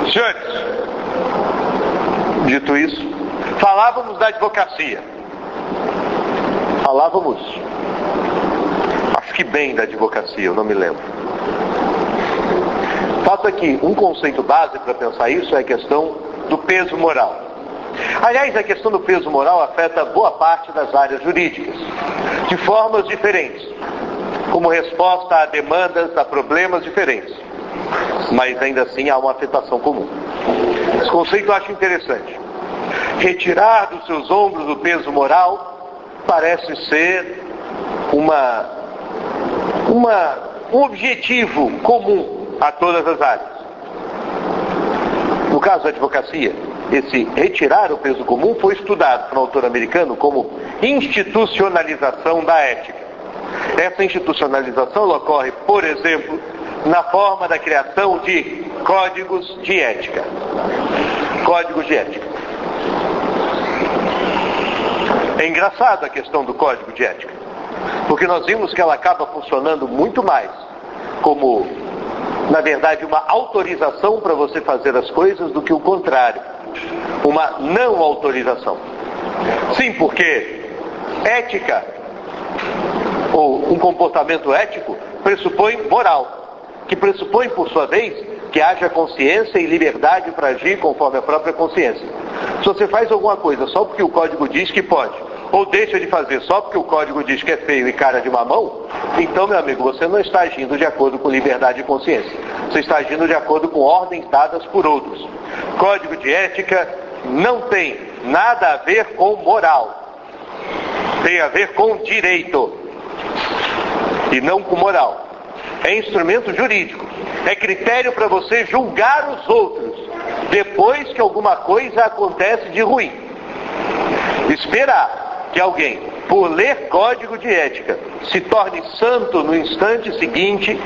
Senhores, dito isso, falávamos da advocacia. Acho que bem da advocacia, eu não me lembro. Fato é que um conceito básico para pensar isso é a questão do peso moral. Aliás, a questão do peso moral afeta boa parte das áreas jurídicas, de formas diferentes, como resposta a demandas, a problemas diferentes. Mas ainda assim há uma afetação comum. Esse conceito eu acho interessante. Retirar dos seus ombros o peso moral parece ser um objetivo comum a todas as áreas. No caso da advocacia, esse retirar o peso comum foi estudado por um autor americano como institucionalização da ética. Essa institucionalização ocorre, por exemplo, na forma da criação de códigos de ética. Códigos de ética. É engraçado a questão do código de ética, porque nós vimos que ela acaba funcionando muito mais como, na verdade, uma autorização para você fazer as coisas do que o contrário, uma não autorização. Sim, porque ética, ou um comportamento ético, pressupõe moral, que pressupõe, por sua vez, que haja consciência e liberdade para agir conforme a própria consciência. Se você faz alguma coisa só porque o código diz que pode, ou deixa de fazer só porque o código diz que é feio e cara de mamão, então, meu amigo, você não está agindo de acordo com liberdade e consciência. Você está agindo de acordo com ordens dadas por outros. Código de ética não tem nada a ver com moral. Tem a ver com direito. E não com moral. É instrumento jurídico. É critério para você julgar os outros depois que alguma coisa acontece de ruim. Esperar que alguém, por ler código de ética, se torne santo no instante seguinte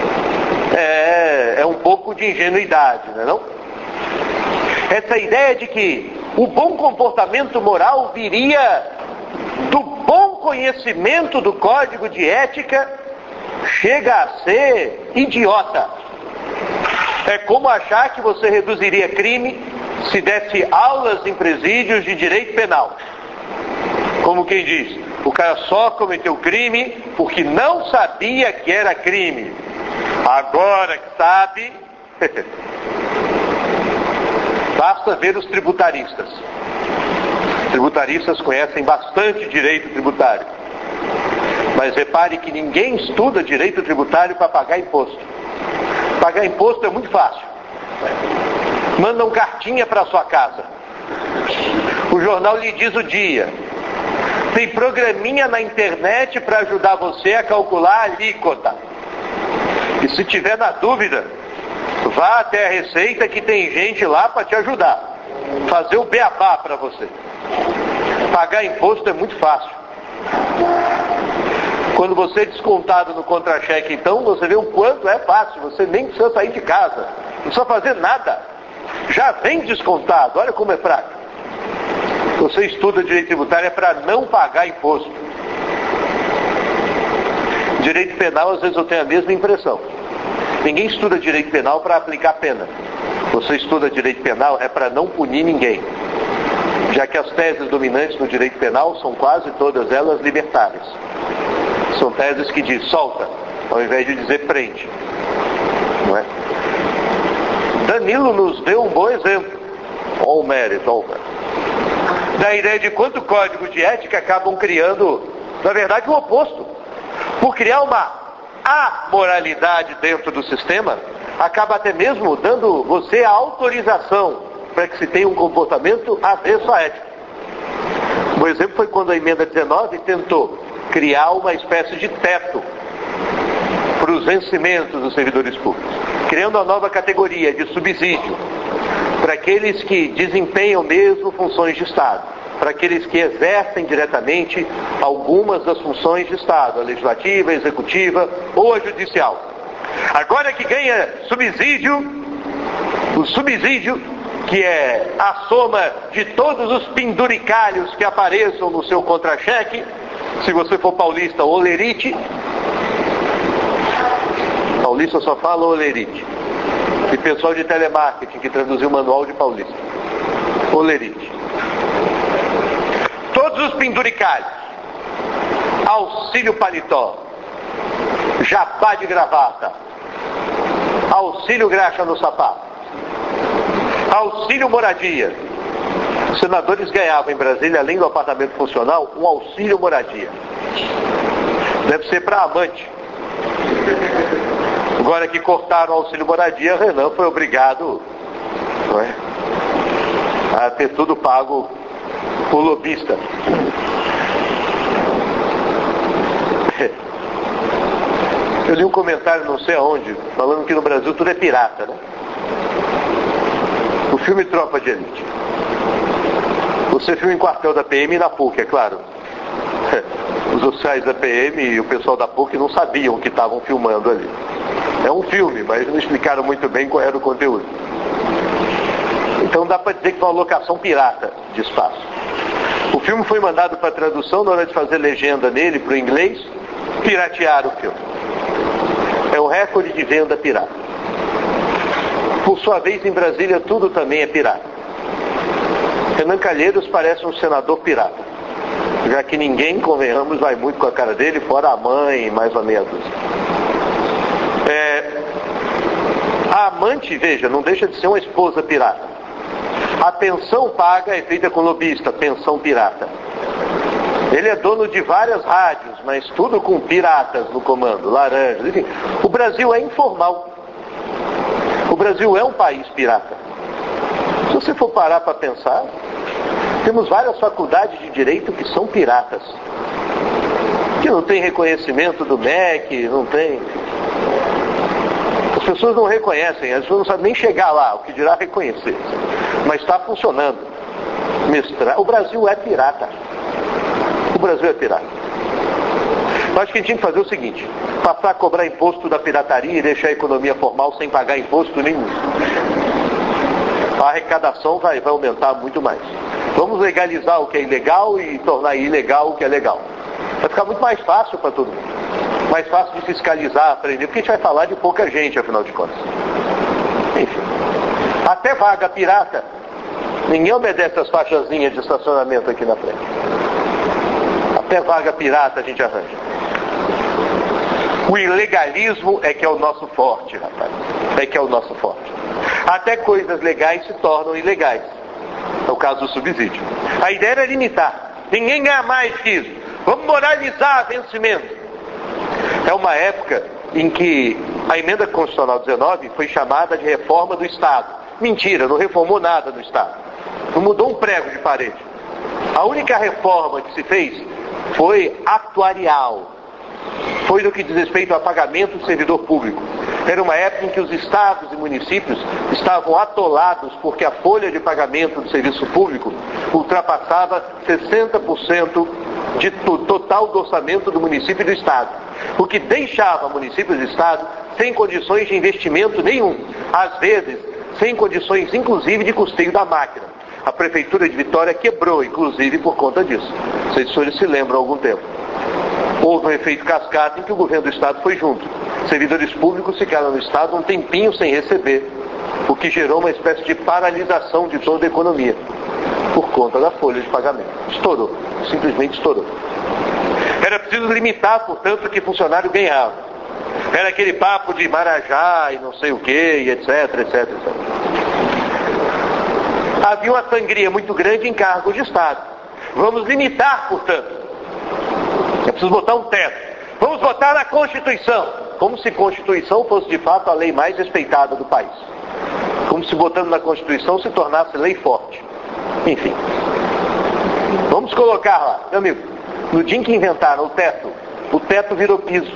é um pouco de ingenuidade, não é não? Essa ideia de que o bom comportamento moral viria do bom conhecimento do código de ética chega a ser idiota. É como achar que você reduziria crime se desse aulas em presídios de direito penal. Como quem diz, o cara só cometeu crime porque não sabia que era crime. Agora que sabe, basta ver os tributaristas. Os tributaristas conhecem bastante direito tributário. Mas repare que ninguém estuda direito tributário para pagar imposto. Pagar imposto é muito fácil. Mandam cartinha para sua casa. O jornal lhe diz o dia. Tem programinha na internet para ajudar você a calcular a alíquota. E se tiver na dúvida, vá até a Receita que tem gente lá para te ajudar. Fazer o beabá para você. Pagar imposto é muito fácil. Quando você é descontado no contra-cheque, então, você vê o quanto é fácil. Você nem precisa sair de casa. Não precisa fazer nada. Já vem descontado. Olha como é prático. Você estuda direito tributário é para não pagar imposto. Direito penal, às vezes eu tenho a mesma impressão. Ninguém estuda direito penal para aplicar pena. Você estuda direito penal é para não punir ninguém. Já que as teses dominantes no direito penal são quase todas elas libertárias. São teses que dizem solta, ao invés de dizer prende. Não é? Danilo nos deu um bom exemplo. All merit, all merit. Da ideia de quanto código de ética acabam criando, na verdade, o oposto. Por criar uma amoralidade dentro do sistema, acaba até mesmo dando você a autorização para que se tenha um comportamento avesso à ética. Um exemplo foi quando a emenda 19 tentou criar uma espécie de teto para os vencimentos dos servidores públicos, criando uma nova categoria de subsídio para aqueles que desempenham mesmo funções de Estado, para aqueles que exercem diretamente algumas das funções de Estado, a legislativa, a executiva ou a judicial. Agora que ganha subsídio, o subsídio, que é a soma de todos os penduricalhos que apareçam no seu contra-cheque, se você for paulista, olerite. Paulista só fala olerite. e pessoal de telemarketing que traduziu o manual de Paulista. Olerite. Todos os penduricalhos, auxílio paletó, jabá de gravata, auxílio graxa no sapato, auxílio moradia. Os senadores ganhavam em Brasília, além do apartamento funcional, um auxílio moradia. Deve ser para amante. Agora que cortaram o auxílio moradia, Renan foi obrigado, não é, a ter tudo pago por lobista. Eu li um comentário não sei aonde, falando que no Brasil tudo é pirata, né? O filme Tropa de Elite. Você filma em quartel da PM e na PUC, é claro. Os oficiais da PM e o pessoal da PUC não sabiam o que estavam filmando ali. É um filme, mas não explicaram muito bem qual era o conteúdo. Então dá para dizer que foi uma locação pirata de espaço. O filme foi mandado para tradução, na hora de fazer legenda nele para o inglês, piratearam o filme. É um recorde de venda pirata. Por sua vez, em Brasília, tudo também é pirata. Renan Calheiros parece um senador pirata, já que ninguém, convenhamos, vai muito com a cara dele, fora a mãe, mais ou menos. A amante, veja, não deixa de ser uma esposa pirata. A pensão paga é feita com lobista, pensão pirata. Ele é dono de várias rádios, mas tudo com piratas no comando, laranjas, enfim. O Brasil é informal. O Brasil é um país pirata. Se você for parar para pensar, temos várias faculdades de direito que são piratas. Que não tem reconhecimento do MEC, não tem. As pessoas não reconhecem, as pessoas não sabem nem chegar lá, o que dirá reconhecer. Mas está funcionando. O Brasil é pirata. O Brasil é pirata. Eu acho que a gente tinha que fazer o seguinte: passar a cobrar imposto da pirataria e deixar a economia formal sem pagar imposto nenhum. A arrecadação vai aumentar muito mais. Vamos legalizar o que é ilegal e tornar ilegal o que é legal. Vai ficar muito mais fácil para todo mundo. Mais fácil de fiscalizar, aprender, porque a gente vai falar de pouca gente, afinal de contas. Enfim. Até vaga pirata. Ninguém obedece as faixazinhas de estacionamento aqui na frente. Até vaga pirata a gente arranja. O ilegalismo é que é o nosso forte, rapaz. É que é o nosso forte. Até coisas legais se tornam ilegais. É o caso do subsídio. A ideia era limitar. Ninguém ganha mais que isso. Vamos moralizar vencimento. É uma época em que a emenda constitucional 19 foi chamada de reforma do Estado. Mentira, não reformou nada do Estado. Não mudou um prego de parede. A única reforma que se fez foi atuarial. Foi no que diz respeito ao pagamento do servidor público. Era uma época em que os estados e municípios estavam atolados porque a folha de pagamento do serviço público ultrapassava 60% de total do orçamento do município e do estado. O que deixava municípios e estado sem condições de investimento nenhum. Às vezes, sem condições, inclusive, de custeio da máquina. A prefeitura de Vitória quebrou, inclusive, por conta disso. Não sei se os senhores se lembram há algum tempo. Houve um efeito cascata em que o governo do Estado foi junto. Servidores públicos ficaram no Estado um tempinho sem receber, o que gerou uma espécie de paralisação de toda a economia, por conta da folha de pagamento. Estourou, simplesmente estourou. Era preciso limitar, portanto, o que funcionário ganhava. Era aquele papo de Marajá e não sei o que, e etc, etc, etc. Havia uma sangria muito grande em cargos de Estado. Vamos limitar, portanto. É preciso botar um teto. Vamos botar na Constituição. Como se Constituição fosse de fato a lei mais respeitada do país. Como se botando na Constituição se tornasse lei forte. Enfim. Vamos colocar lá. Meu amigo, no dia em que inventaram o teto virou piso.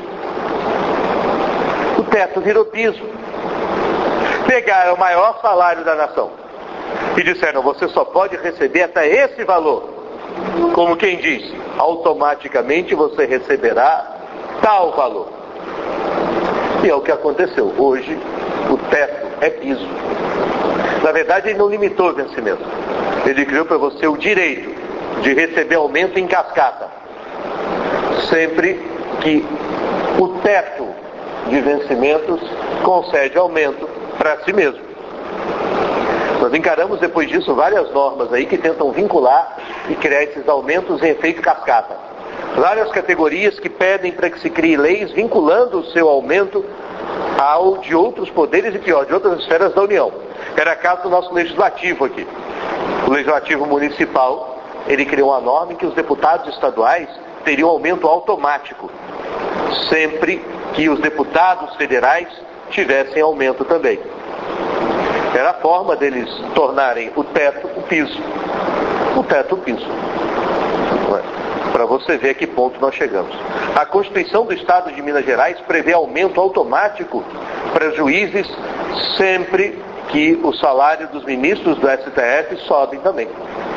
O teto virou piso. Pegaram o maior salário da nação e disseram: você só pode receber até esse valor. Como quem diz, automaticamente você receberá tal valor. E é o que aconteceu. Hoje, o teto é piso. Na verdade, ele não limitou o vencimento. Ele criou para você o direito de receber aumento em cascata. Sempre que o teto de vencimentos concede aumento para si mesmo. Nós encaramos depois disso várias normas aí que tentam vincular e criar esses aumentos em efeito cascata. Várias categorias que pedem para que se crie leis vinculando o seu aumento ao de outros poderes e pior, de outras esferas da União. Era caso do nosso legislativo aqui. O legislativo municipal, ele criou uma norma em que os deputados estaduais teriam aumento automático, sempre que os deputados federais tivessem aumento também. Era a forma deles tornarem o teto o piso. O teto o piso. Para você ver a que ponto nós chegamos. A Constituição do Estado de Minas Gerais prevê aumento automático para juízes sempre que o salário dos ministros do STF sobem também.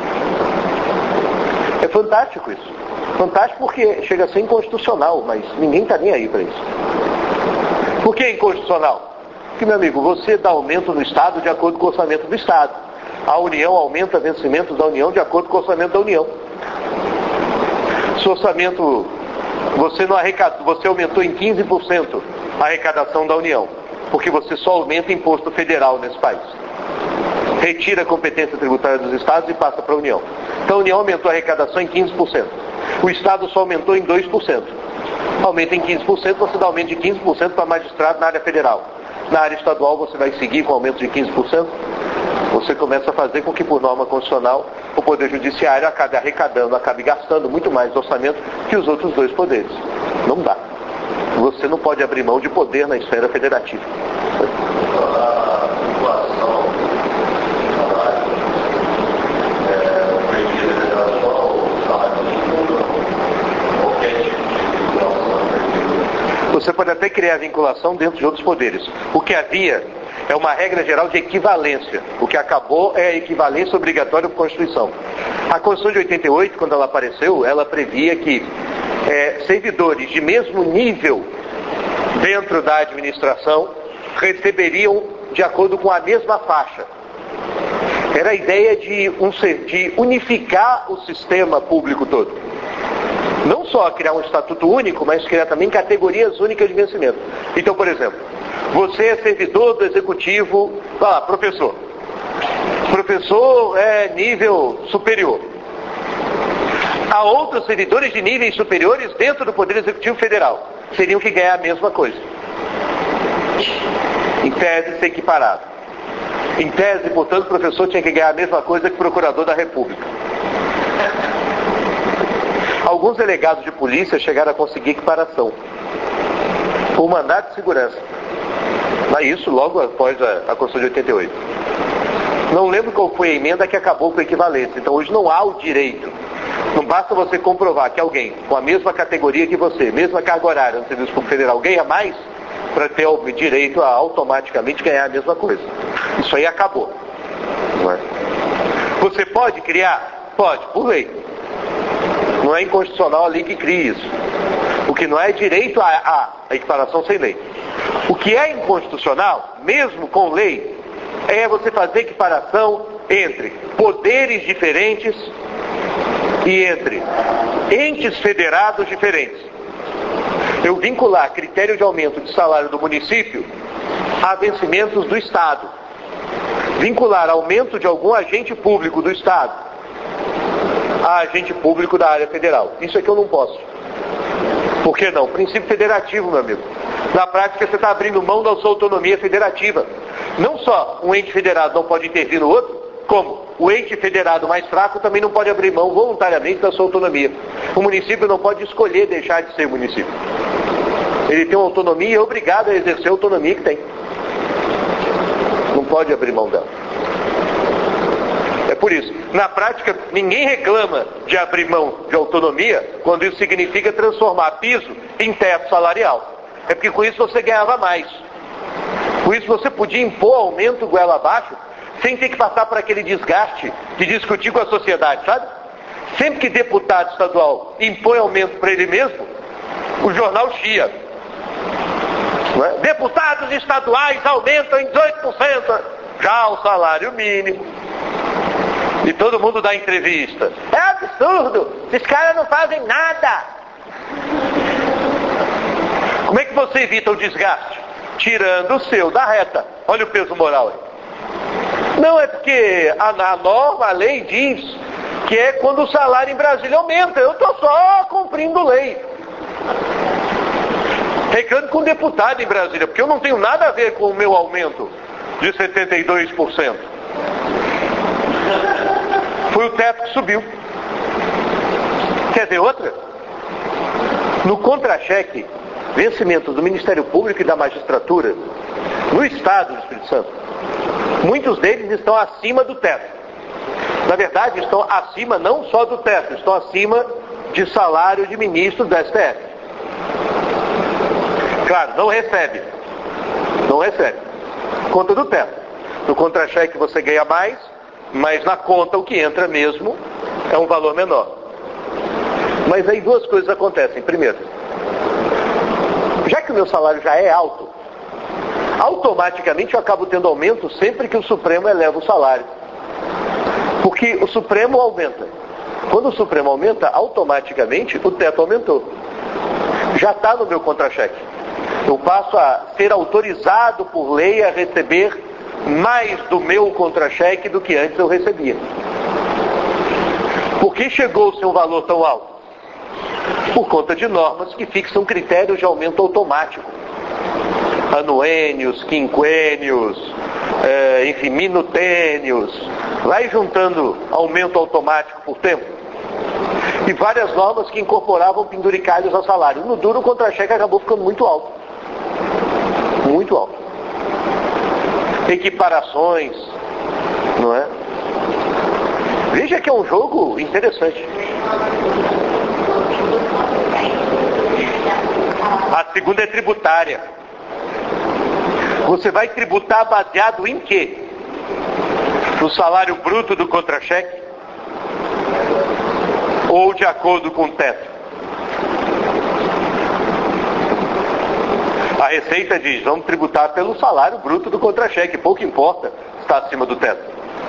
É fantástico isso. Fantástico porque chega a ser inconstitucional, mas ninguém está nem aí para isso. Por que inconstitucional? Porque, meu amigo, você dá aumento no Estado de acordo com o orçamento do Estado. A União aumenta vencimentos da União de acordo com o orçamento da União. Se o orçamento, você aumentou em 15% a arrecadação da União, porque você só aumenta imposto federal nesse país. Retira a competência tributária dos estados e passa para a União. Então a União aumentou a arrecadação em 15%. O Estado só aumentou em 2%. Aumenta em 15%, você dá aumento de 15% para magistrado na área federal. Na área estadual você vai seguir com aumento de 15%. Você começa a fazer com que, por norma constitucional, o Poder Judiciário acabe arrecadando, acabe gastando muito mais do orçamento que os outros dois poderes. Não dá. Você não pode abrir mão de poder na esfera federativa. Você pode até criar vinculação dentro de outros poderes. O que havia é uma regra geral de equivalência. O que acabou é a equivalência obrigatória por Constituição. A Constituição de 88, quando ela apareceu, ela previa que servidores de mesmo nível dentro da administração receberiam de acordo com a mesma faixa. Era a ideia de unificar o sistema público todo. Não só criar um estatuto único, mas criar também categorias únicas de vencimento. Então, por exemplo, você é servidor do executivo, professor. Professor é nível superior. Há outros servidores de níveis superiores dentro do Poder Executivo Federal. Seriam que ganhar a mesma coisa. Em tese, ser equiparado. Em tese, portanto, o professor tinha que ganhar a mesma coisa que o procurador da República. Alguns delegados de polícia chegaram a conseguir equiparação por mandato de segurança. Mas isso logo após a Constituição de 88. Não lembro qual foi a emenda que acabou com a equivalência. Então hoje não há o direito. Não basta você comprovar que alguém com a mesma categoria que você, mesma carga horária no Serviço Público Federal, ganha mais para ter o direito a automaticamente ganhar a mesma coisa. Isso aí acabou. Não é? Você pode criar? Pode, por lei. Não é inconstitucional a lei que cria isso. O que não é direito a equiparação sem lei. O que é inconstitucional, mesmo com lei, é você fazer equiparação entre poderes diferentes e entre entes federados diferentes. Eu vincular critério de aumento de salário do município a vencimentos do Estado. Vincular aumento de algum agente público do Estado a agente público da área federal. Isso é que eu não posso. Por que não? Princípio federativo, meu amigo. Na prática, você está abrindo mão da sua autonomia federativa. Não só um ente federado não pode intervir no outro, como o ente federado mais fraco também não pode abrir mão voluntariamente da sua autonomia. O município não pode escolher deixar de ser município. Ele tem uma autonomia e é obrigado a exercer a autonomia que tem. Não pode abrir mão dela. É por isso, na prática, ninguém reclama de abrir mão de autonomia quando isso significa transformar piso em teto salarial. É porque com isso você ganhava mais. Com isso você podia impor aumento goela abaixo sem ter que passar por aquele desgaste de discutir com a sociedade, sabe? Sempre que deputado estadual impõe aumento para ele mesmo, o jornal chia. Não é? Deputados estaduais aumentam em 18% já o salário mínimo. E todo mundo dá entrevista. É absurdo! Esses caras não fazem nada! Como é que você evita o desgaste? Tirando o seu da reta. Olha o peso moral aí. Não, é porque a norma, a lei diz que é quando o salário em Brasília aumenta. Eu estou só cumprindo lei. Reclamo com o deputado em Brasília, porque eu não tenho nada a ver com o meu aumento de 72%. Foi o teto que subiu. Quer ver outra? No contra-cheque, vencimento do Ministério Público e da Magistratura, no Estado do Espírito Santo, muitos deles estão acima do teto. Na verdade, estão acima não só do teto, estão acima de salário de ministro do STF. Claro, não recebe. Não recebe. Conta do teto. No contra-cheque você ganha mais, mas na conta o que entra mesmo é um valor menor. Mas aí duas coisas acontecem. Primeiro, já que o meu salário já é alto, automaticamente eu acabo tendo aumento sempre que o Supremo eleva o salário. Porque o Supremo aumenta. Quando o Supremo aumenta, automaticamente o teto aumentou. Já está no meu contra-cheque. Eu passo a ser autorizado por lei a receber mais do meu contra-cheque do que antes eu recebia. Por que chegou-se um valor tão alto? Por conta de normas que fixam critérios de aumento automático. Anuênios, quinquênios, enfim, minutênios. Vai juntando aumento automático por tempo. E várias normas que incorporavam penduricalhos ao salário. No duro, o contra-cheque acabou ficando muito alto. Muito alto. Equiparações, não é? Veja que é um jogo interessante. A segunda é tributária. Você vai tributar baseado em quê? No salário bruto do contra-cheque? Ou de acordo com o teto? A Receita diz, vamos tributar pelo salário bruto do contra-cheque, pouco importa se está acima do teto.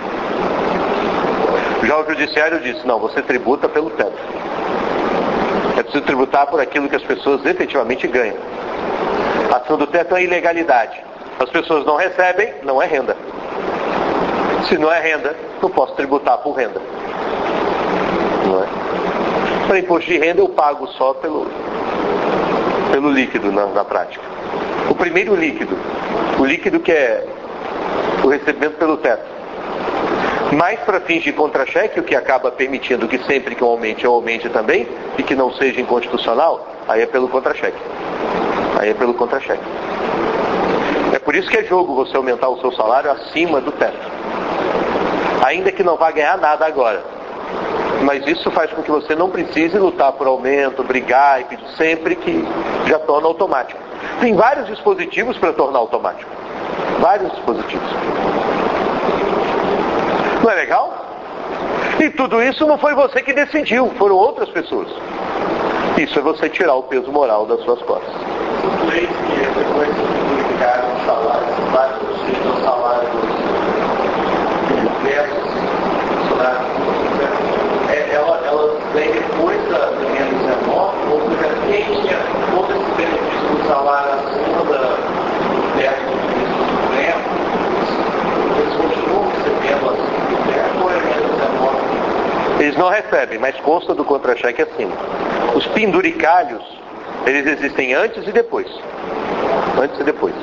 Já o Judiciário disse, não, você tributa pelo teto. É preciso tributar por aquilo que as pessoas efetivamente ganham. Acima do teto é ilegalidade. As pessoas não recebem, não é renda. Se não é renda, não posso tributar por renda. Não é? Para imposto de renda eu pago só pelo líquido na prática. O primeiro líquido, o líquido que é o recebimento pelo teto. Mas para fins de contra-cheque, o que acaba permitindo que sempre que eu aumente também, e que não seja inconstitucional, aí é pelo contra-cheque. Aí é pelo contra-cheque. É por isso que é jogo você aumentar o seu salário acima do teto. Ainda que não vá ganhar nada agora. Mas isso faz com que você não precise lutar por aumento, brigar e pedir sempre, que já torna automático. Tem vários dispositivos para tornar automático. Vários dispositivos. Não é legal? E tudo isso não foi você que decidiu, foram outras pessoas. Isso é você tirar o peso moral das suas costas. As leis que depois publicaram os salários, os salários diversos funcionários, elas vêm depois da emenda 19, ou seja, quem tinha todo esse benefício do salário acima do teto do Supremo, eles continuam recebendo acima do teto, ou a emenda 19? Eles não recebem, mas consta do contra-cheque acima. Os penduricalhos, eles existem antes e depois. Antes e depois.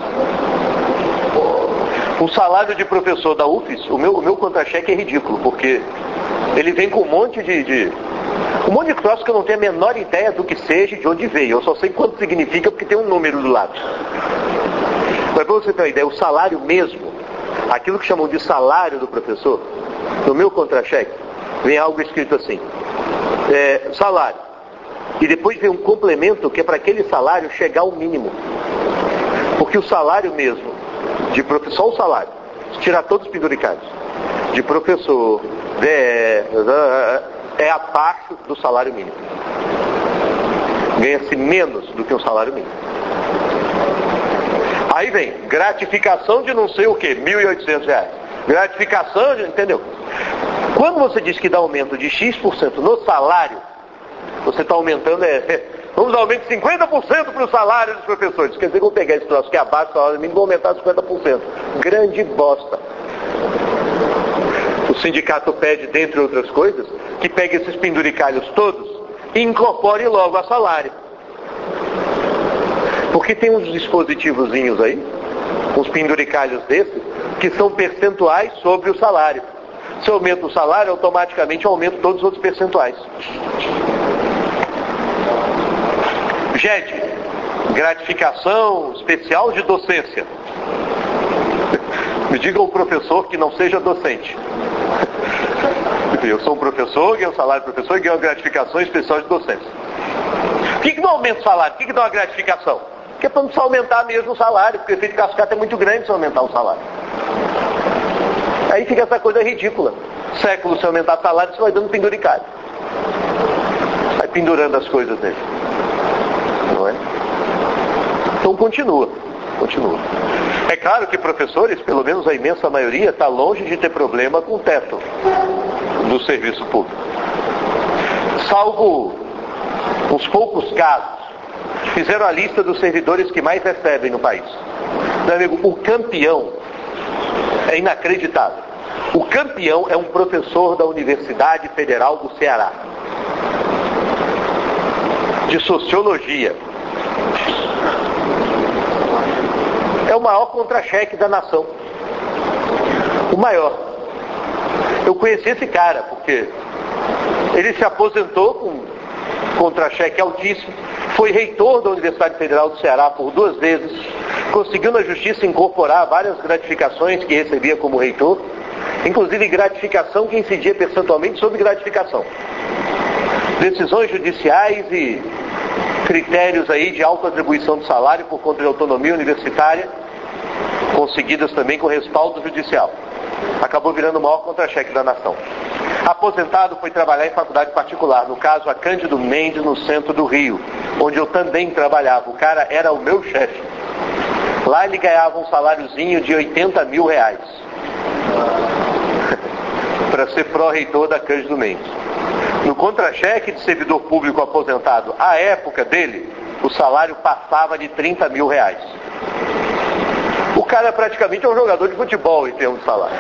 O salário de professor da UFES, o meu contra-cheque é ridículo, porque ele vem com um monte de troço que eu não tenho a menor ideia do que seja e de onde veio. Eu só sei quanto significa porque tem um número do lado. Mas para você ter uma ideia, o salário mesmo, aquilo que chamam de salário do professor, no meu contra-cheque, vem algo escrito assim, salário. E depois vem um complemento que é para aquele salário chegar ao mínimo. Porque o salário mesmo, de professor, só o salário, se tirar todos os penduricários, de professor, é abaixo do salário mínimo. Ganha-se menos do que um salário mínimo. Aí vem, gratificação de não sei o que, R$1.800. Gratificação de, entendeu? Quando você diz que dá aumento de X% no salário, você está aumentando, vamos dar aumento de 50% para o salário dos professores. Quer dizer que eu vou pegar esse troço que é abaixo do salário mínimo e vou aumentar 50%. Grande bosta. O sindicato pede, dentre outras coisas, que pegue esses penduricalhos todos e incorpore logo a salário. Porque tem uns dispositivozinhos aí, uns penduricalhos desses, que são percentuais sobre o salário. Se eu aumento o salário, automaticamente eu aumento todos os outros percentuais. Gente, gratificação especial de docência. Me diga um professor que não seja docente. Eu sou um professor, ganho salário de professor e ganho gratificação especial de docência. Por que não aumenta o salário? Por que dá uma gratificação? Porque é para não precisar aumentar mesmo o salário, porque o efeito cascata é muito grande se aumentar o salário. Aí fica essa coisa ridícula. Século, se aumentar o salário, você vai dando penduricalho. Vai pendurando as coisas dele. Não é? Então continua. É claro que professores, pelo menos a imensa maioria, está longe de ter problema com o teto do serviço público. Salvo uns poucos casos. Fizeram a lista dos servidores que mais recebem no país. Meu amigo, o campeão é inacreditável. O campeão é um professor da Universidade Federal do Ceará, de Sociologia. É o maior contra-cheque da nação. O maior. Eu conheci esse cara, porque ele se aposentou com contra-cheque altíssimo, foi reitor da Universidade Federal do Ceará por 2 vezes, conseguiu na justiça incorporar várias gratificações que recebia como reitor, inclusive gratificação que incidia percentualmente sobre gratificação. Decisões judiciais e critérios aí de autoatribuição de salário por conta de autonomia universitária, conseguidas também com respaldo judicial. Acabou virando o maior contra-cheque da nação. Aposentado, foi trabalhar em faculdade particular, no caso a Cândido Mendes, no centro do Rio, onde eu também trabalhava. O cara era o meu chefe. Lá ele ganhava um saláriozinho de 80 mil reais para ser pró-reitor da Cândido Mendes. No contra-cheque de servidor público aposentado, à época dele, o salário passava de 30 mil reais. O cara praticamente é um jogador de futebol em termos de salário.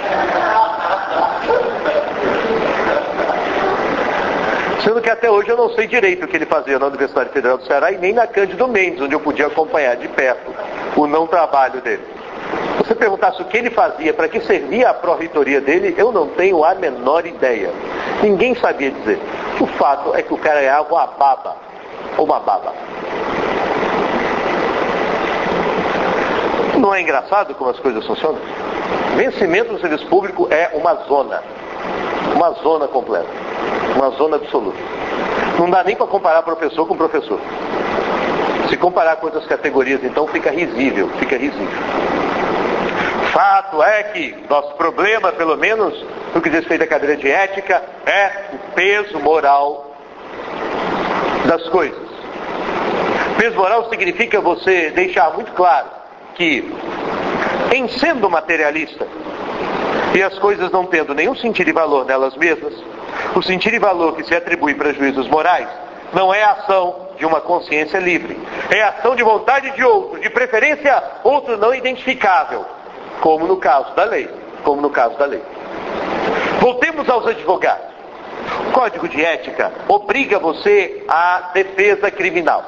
Sendo que até hoje eu não sei direito o que ele fazia na Universidade Federal do Ceará e nem na Cândido Mendes, onde eu podia acompanhar de perto o não trabalho dele. Se você perguntasse o que ele fazia, para que servia a pró-reitoria dele, eu não tenho a menor ideia. Ninguém sabia dizer. O fato é que o cara ganhava uma baba. Não é engraçado como as coisas funcionam? Vencimento do serviço público é uma zona completa, uma zona absoluta. Não dá nem para comparar professor com professor. Se comparar com outras categorias, então fica risível. Fato é que nosso problema, pelo menos no que diz respeito à cadeira de ética, é o peso moral das coisas. Peso moral significa você deixar muito claro que, em sendo materialista, e as coisas não tendo nenhum sentido e valor nelas mesmas, o sentido e valor que se atribui para juízos morais não é a ação de uma consciência livre, é a ação de vontade de outro, de preferência outro não identificável, como no caso da lei. Voltemos aos advogados. O Código de Ética obriga você à defesa criminal.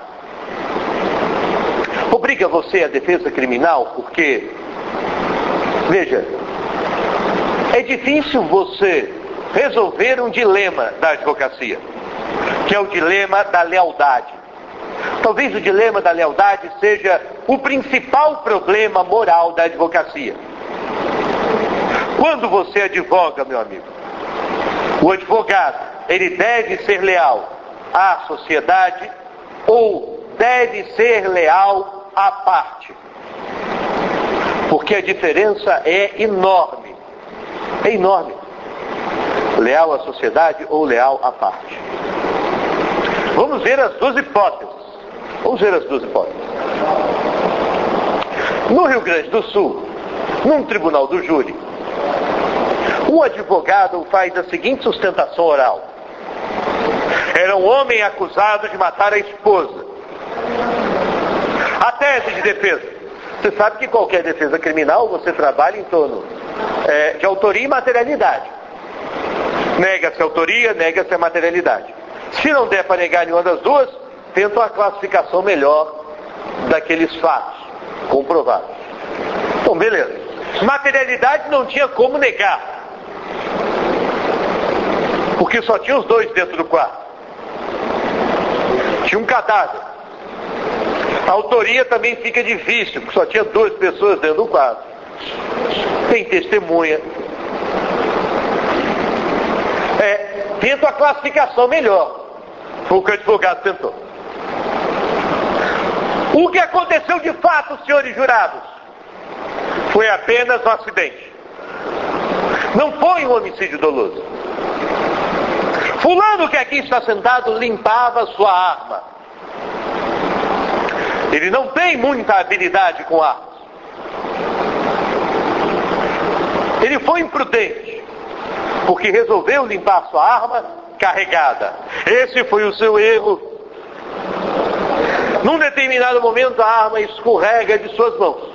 Obriga você à defesa criminal porque, veja, é difícil você resolver um dilema da advocacia, que é o dilema da lealdade. Talvez o dilema da lealdade seja o principal problema moral da advocacia. Quando você advoga, meu amigo, o advogado, ele deve ser leal à sociedade ou deve ser leal à parte? Porque a diferença é enorme. Leal à sociedade ou leal à parte. Vamos ver as duas hipóteses. No Rio Grande do Sul, num tribunal do júri, um advogado faz a seguinte sustentação oral. Era um homem acusado de matar a esposa. tese de defesa. Você sabe que qualquer defesa criminal você trabalha em torno de autoria e materialidade. Nega-se a autoria, nega-se a materialidade. Se não der para negar nenhuma das duas, tenta uma classificação melhor daqueles fatos comprovados. Então, beleza. Materialidade não tinha como negar, porque só tinha os dois dentro do quarto. Tinha um cadáver. A autoria também fica difícil, porque só tinha duas pessoas dentro do quarto. Tem testemunha. Tenta a classificação melhor. Foi o que o advogado tentou. O que aconteceu de fato, senhores jurados, foi apenas um acidente. Não foi um homicídio doloso. Fulano, que aqui está sentado, limpava sua arma. Ele não tem muita habilidade com armas. Ele foi imprudente, porque resolveu limpar sua arma carregada. Esse foi o seu erro. Num determinado momento a arma escorrega de suas mãos.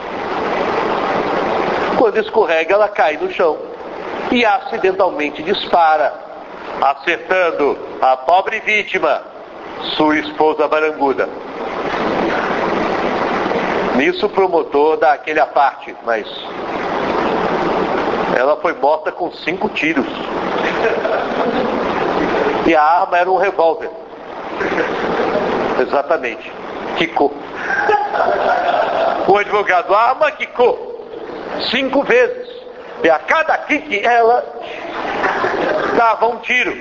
Quando escorrega, ela cai no chão e acidentalmente dispara, acertando a pobre vítima, sua esposa baranguda. Nisso o promotor dá aquele à parte, mas ela foi morta com 5 tiros. E a arma era um revólver. Exatamente. Quicou. O advogado, a arma quicou 5 vezes. E a cada kick ela dava um tiro.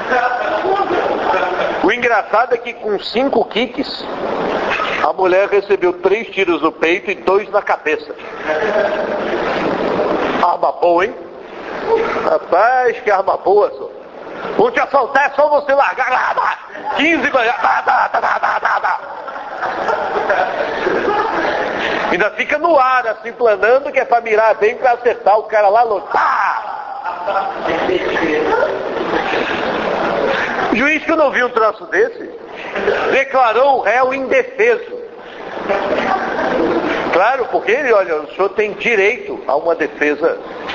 O engraçado é que com 5 kicks, a mulher recebeu 3 tiros no peito e 2 na cabeça. Arma boa, hein? Rapaz, que arma boa, só. Vou te assaltar, é só você largar. 15 manhã. Ainda fica no ar, assim, planando, que é pra mirar bem, pra acertar o cara lá longe. O juiz, que não viu um troço desse, declarou o réu indefeso. Claro, porque ele, olha, o senhor tem direito a uma defesa.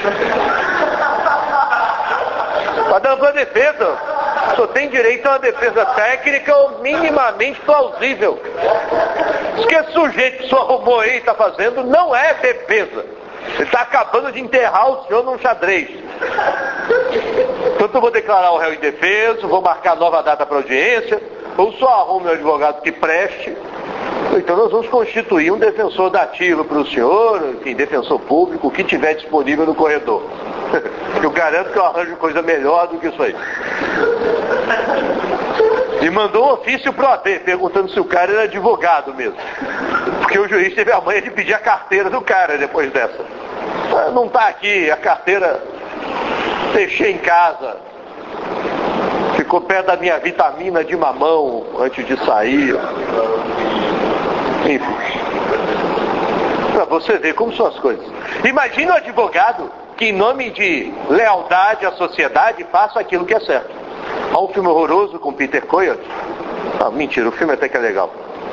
Está dando uma defesa. O senhor tem direito a uma defesa técnica ou minimamente plausível. Isso que esse sujeito que o senhor arrumou aí está fazendo não é defesa. Ele está acabando de enterrar o senhor num xadrez. Então eu vou declarar o réu indefeso, vou marcar nova data para audiência, ou só arrume um advogado que preste. Então nós vamos constituir um defensor dativo para o senhor, enfim, defensor público, o que tiver disponível no corredor. Eu garanto que eu arranjo coisa melhor do que isso aí. E mandou um ofício pro OAB, perguntando se o cara era advogado mesmo. Porque o juiz teve a manha de pedir a carteira do cara depois dessa. Não está aqui, a carteira deixei em casa. Ficou perto da minha vitamina de mamão antes de sair. Enfim. Para você ver como são as coisas. Imagina o advogado que, em nome de lealdade à sociedade, faça aquilo que é certo. Há um filme horroroso com Peter Coyote. Mentira, o filme até que é legal.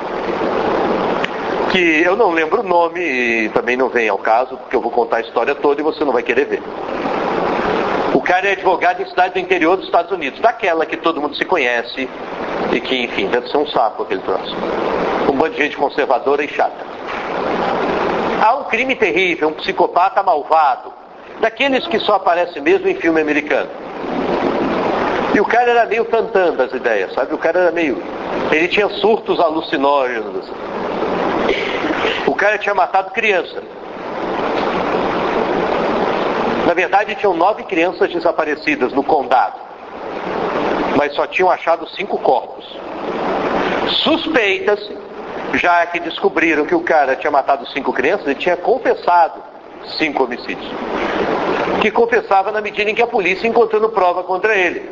Que eu não lembro o nome e também não vem ao caso, porque eu vou contar a história toda e você não vai querer ver. O cara é advogado em cidade do interior dos Estados Unidos, daquela que todo mundo se conhece e que, enfim, deve ser um saco aquele troço. Um bando de gente conservadora e chata. Há um crime terrível, um psicopata malvado, daqueles que só aparece mesmo em filme americano. E o cara era meio tantã das ideias, sabe? O cara era meio... Ele tinha surtos alucinógenos. O cara tinha matado criança. Na verdade, tinham 9 crianças desaparecidas no condado. Mas só tinham achado 5 corpos. Suspeita-se, já que descobriram que o cara tinha matado 5 crianças, ele tinha confessado 5 homicídios. Que confessava na medida em que a polícia encontrando prova contra ele.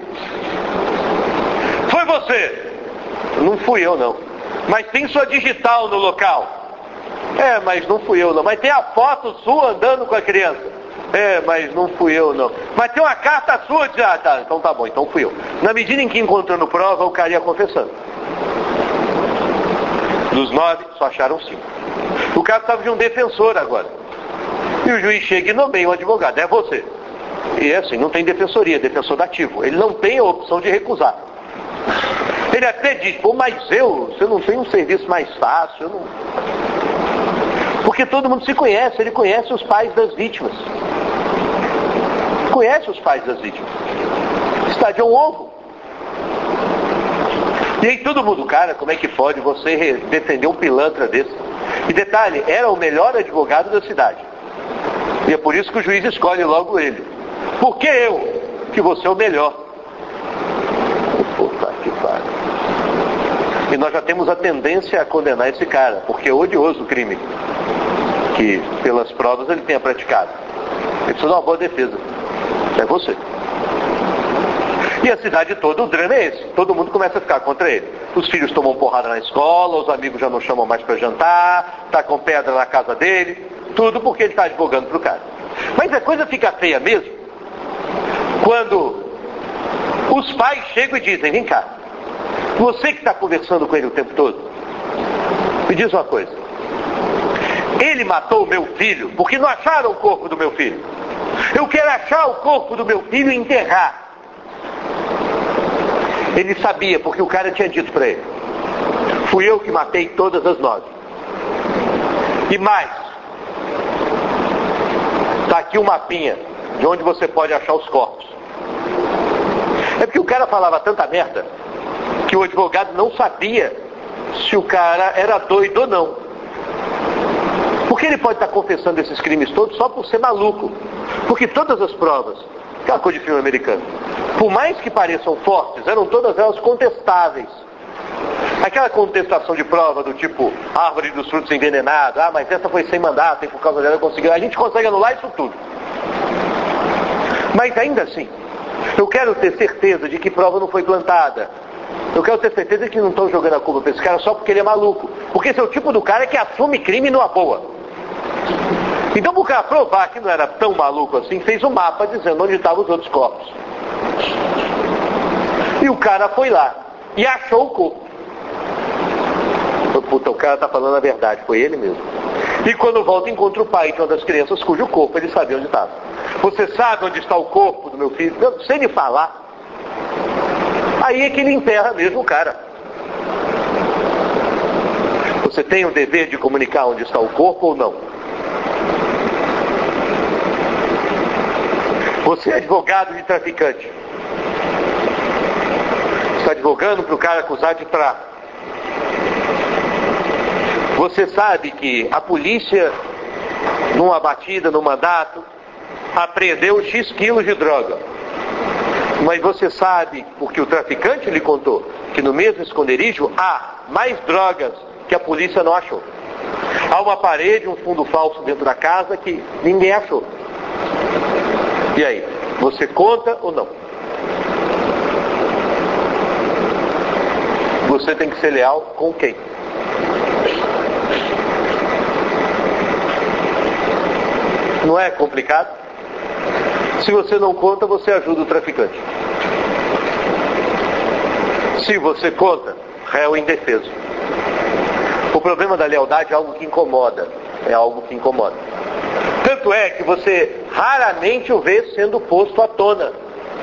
Foi você? Não fui eu, não. Mas tem sua digital no local. Mas não fui eu, não. Mas tem a foto sua andando com a criança. Mas não fui eu, não. Mas tem uma carta sua de... tá, então tá bom, então fui eu. Na medida em que encontrando prova, o cara ia confessando. Dos 9, só acharam 5. O caso estava de um defensor agora. E o juiz chega e nomeia um advogado. É você. E é assim, não tem defensoria, defensor dativo. Ele não tem a opção de recusar. Ele até diz, mas você não tem um serviço mais fácil, eu não... Porque todo mundo se conhece, ele conhece os pais das vítimas. Conhece os pais das vítimas. Está de um ovo. E aí todo mundo, cara, como é que pode você defender um pilantra desse? E detalhe, era o melhor advogado da cidade. E é por isso que o juiz escolhe logo ele. Por que eu? Que você é o melhor. Puta que pariu. E nós já temos a tendência a condenar esse cara, porque é odioso o crime que, pelas provas, ele tenha praticado. Ele precisa dar uma boa defesa. É você. E a cidade toda, o drama é esse. Todo mundo começa a ficar contra ele. Os filhos tomam porrada na escola, os amigos já não chamam mais para jantar, tá com pedra na casa dele, tudo porque ele está advogando pro cara. Mas a coisa fica feia mesmo quando os pais chegam e dizem, vem cá, você que está conversando com ele o tempo todo, me diz uma coisa, ele matou o meu filho porque não acharam o corpo do meu filho. Eu quero achar o corpo do meu filho e enterrar. Ele sabia, porque o cara tinha dito para ele, fui eu que matei todas as 9. E mais, está aqui um mapinha de onde você pode achar os corpos. É porque o cara falava tanta merda que o advogado não sabia se o cara era doido ou não. Porque ele pode estar confessando esses crimes todos só por ser maluco. Porque todas as provas, aquela coisa de filme americano, por mais que pareçam fortes, eram todas elas contestáveis. Aquela contestação de prova do tipo árvore dos frutos envenenada, mas essa foi sem mandato e por causa dela conseguiu. A gente consegue anular isso tudo. Mas ainda assim, eu quero ter certeza de que prova não foi plantada. Eu quero ter certeza de que não estão jogando a culpa para esse cara só porque ele é maluco. Porque esse é o tipo do cara que assume crime numa boa. Então, para o cara provar que não era tão maluco assim, fez um mapa dizendo onde estavam os outros corpos. E o cara foi lá e achou o corpo. Puta, o cara está falando a verdade, foi ele mesmo. E quando volta, encontra o pai de uma das crianças cujo corpo ele sabia onde estava. Você sabe onde está o corpo do meu filho? Não, sem lhe falar. Aí é que ele enterra mesmo o cara. Você tem o dever de comunicar onde está o corpo ou não? Você é advogado de traficante. Está advogando para o cara acusado de tráfico. Você sabe que a polícia, numa batida, num mandato, apreendeu X quilos de droga. Mas você sabe, porque o traficante lhe contou, que no mesmo esconderijo há mais drogas que a polícia não achou. Há uma parede, um fundo falso dentro da casa que ninguém achou. E aí, você conta ou não? Você tem que ser leal com quem? Não é complicado? Se você não conta, você ajuda o traficante. Se você conta, réu indefeso. O problema da lealdade é algo que incomoda. É algo que incomoda. Tanto é que você raramente o vê sendo posto à tona.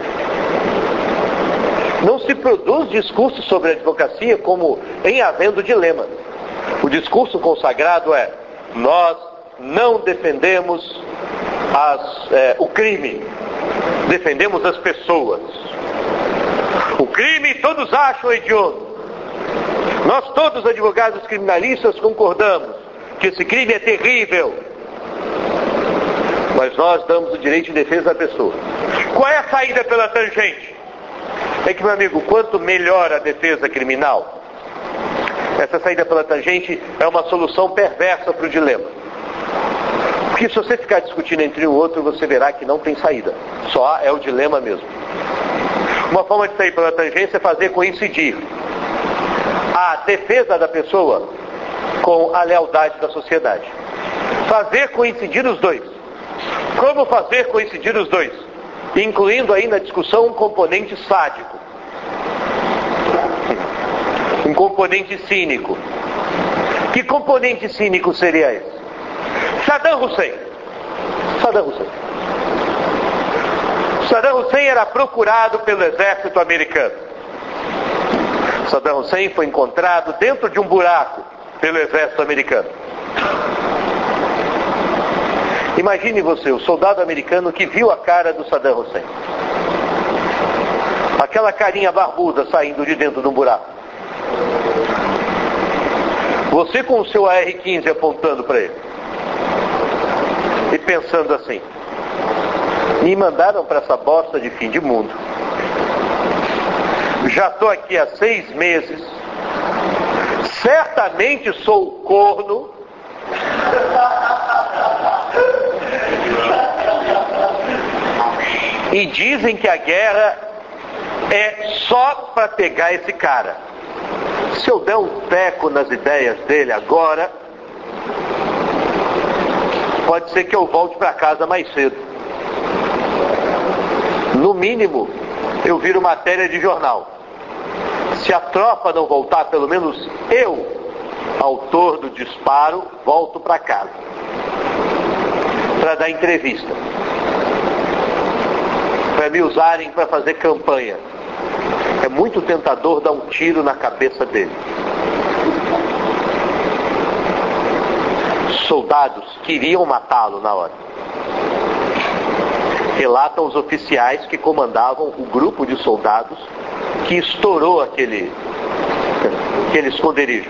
Não se produz discurso sobre a advocacia como em havendo dilema. O discurso consagrado é: nós não defendemos o crime, defendemos as pessoas. O crime todos acham hediondo. Nós todos, advogados criminalistas, concordamos que esse crime é terrível. Mas nós damos o direito de defesa à pessoa. Qual é a saída pela tangente? É que, meu amigo, quanto melhor a defesa criminal, essa saída pela tangente é uma solução perversa para o dilema. Porque se você ficar discutindo entre um e outro, você verá que não tem saída. Só é o dilema mesmo. Uma forma de sair pela tangente é fazer coincidir a defesa da pessoa com a lealdade da sociedade. Fazer coincidir os dois. Como fazer coincidir os dois? Incluindo aí na discussão um componente sádico, um componente cínico. Que componente cínico seria esse? Saddam Hussein. Saddam Hussein. Saddam Hussein era procurado pelo exército americano. Saddam Hussein foi encontrado dentro de um buraco pelo exército americano. Imagine você, o soldado americano que viu a cara do Saddam Hussein. Aquela carinha barbuda saindo de dentro de um buraco. Você com o seu AR-15 apontando para ele. E pensando assim: me mandaram para essa bosta de fim de mundo. Já estou aqui há 6 meses. Certamente sou corno. E dizem que a guerra é só para pegar esse cara. Se eu der um teco nas ideias dele agora, pode ser que eu volte para casa mais cedo. No mínimo, eu viro matéria de jornal. Se a tropa não voltar, pelo menos eu, autor do disparo, volto para casa para dar entrevista, para me usarem para fazer campanha. É muito tentador dar um tiro na cabeça dele. Soldados queriam matá-lo na hora. Relatam os oficiais que comandavam o grupo de soldados que estourou aquele esconderijo.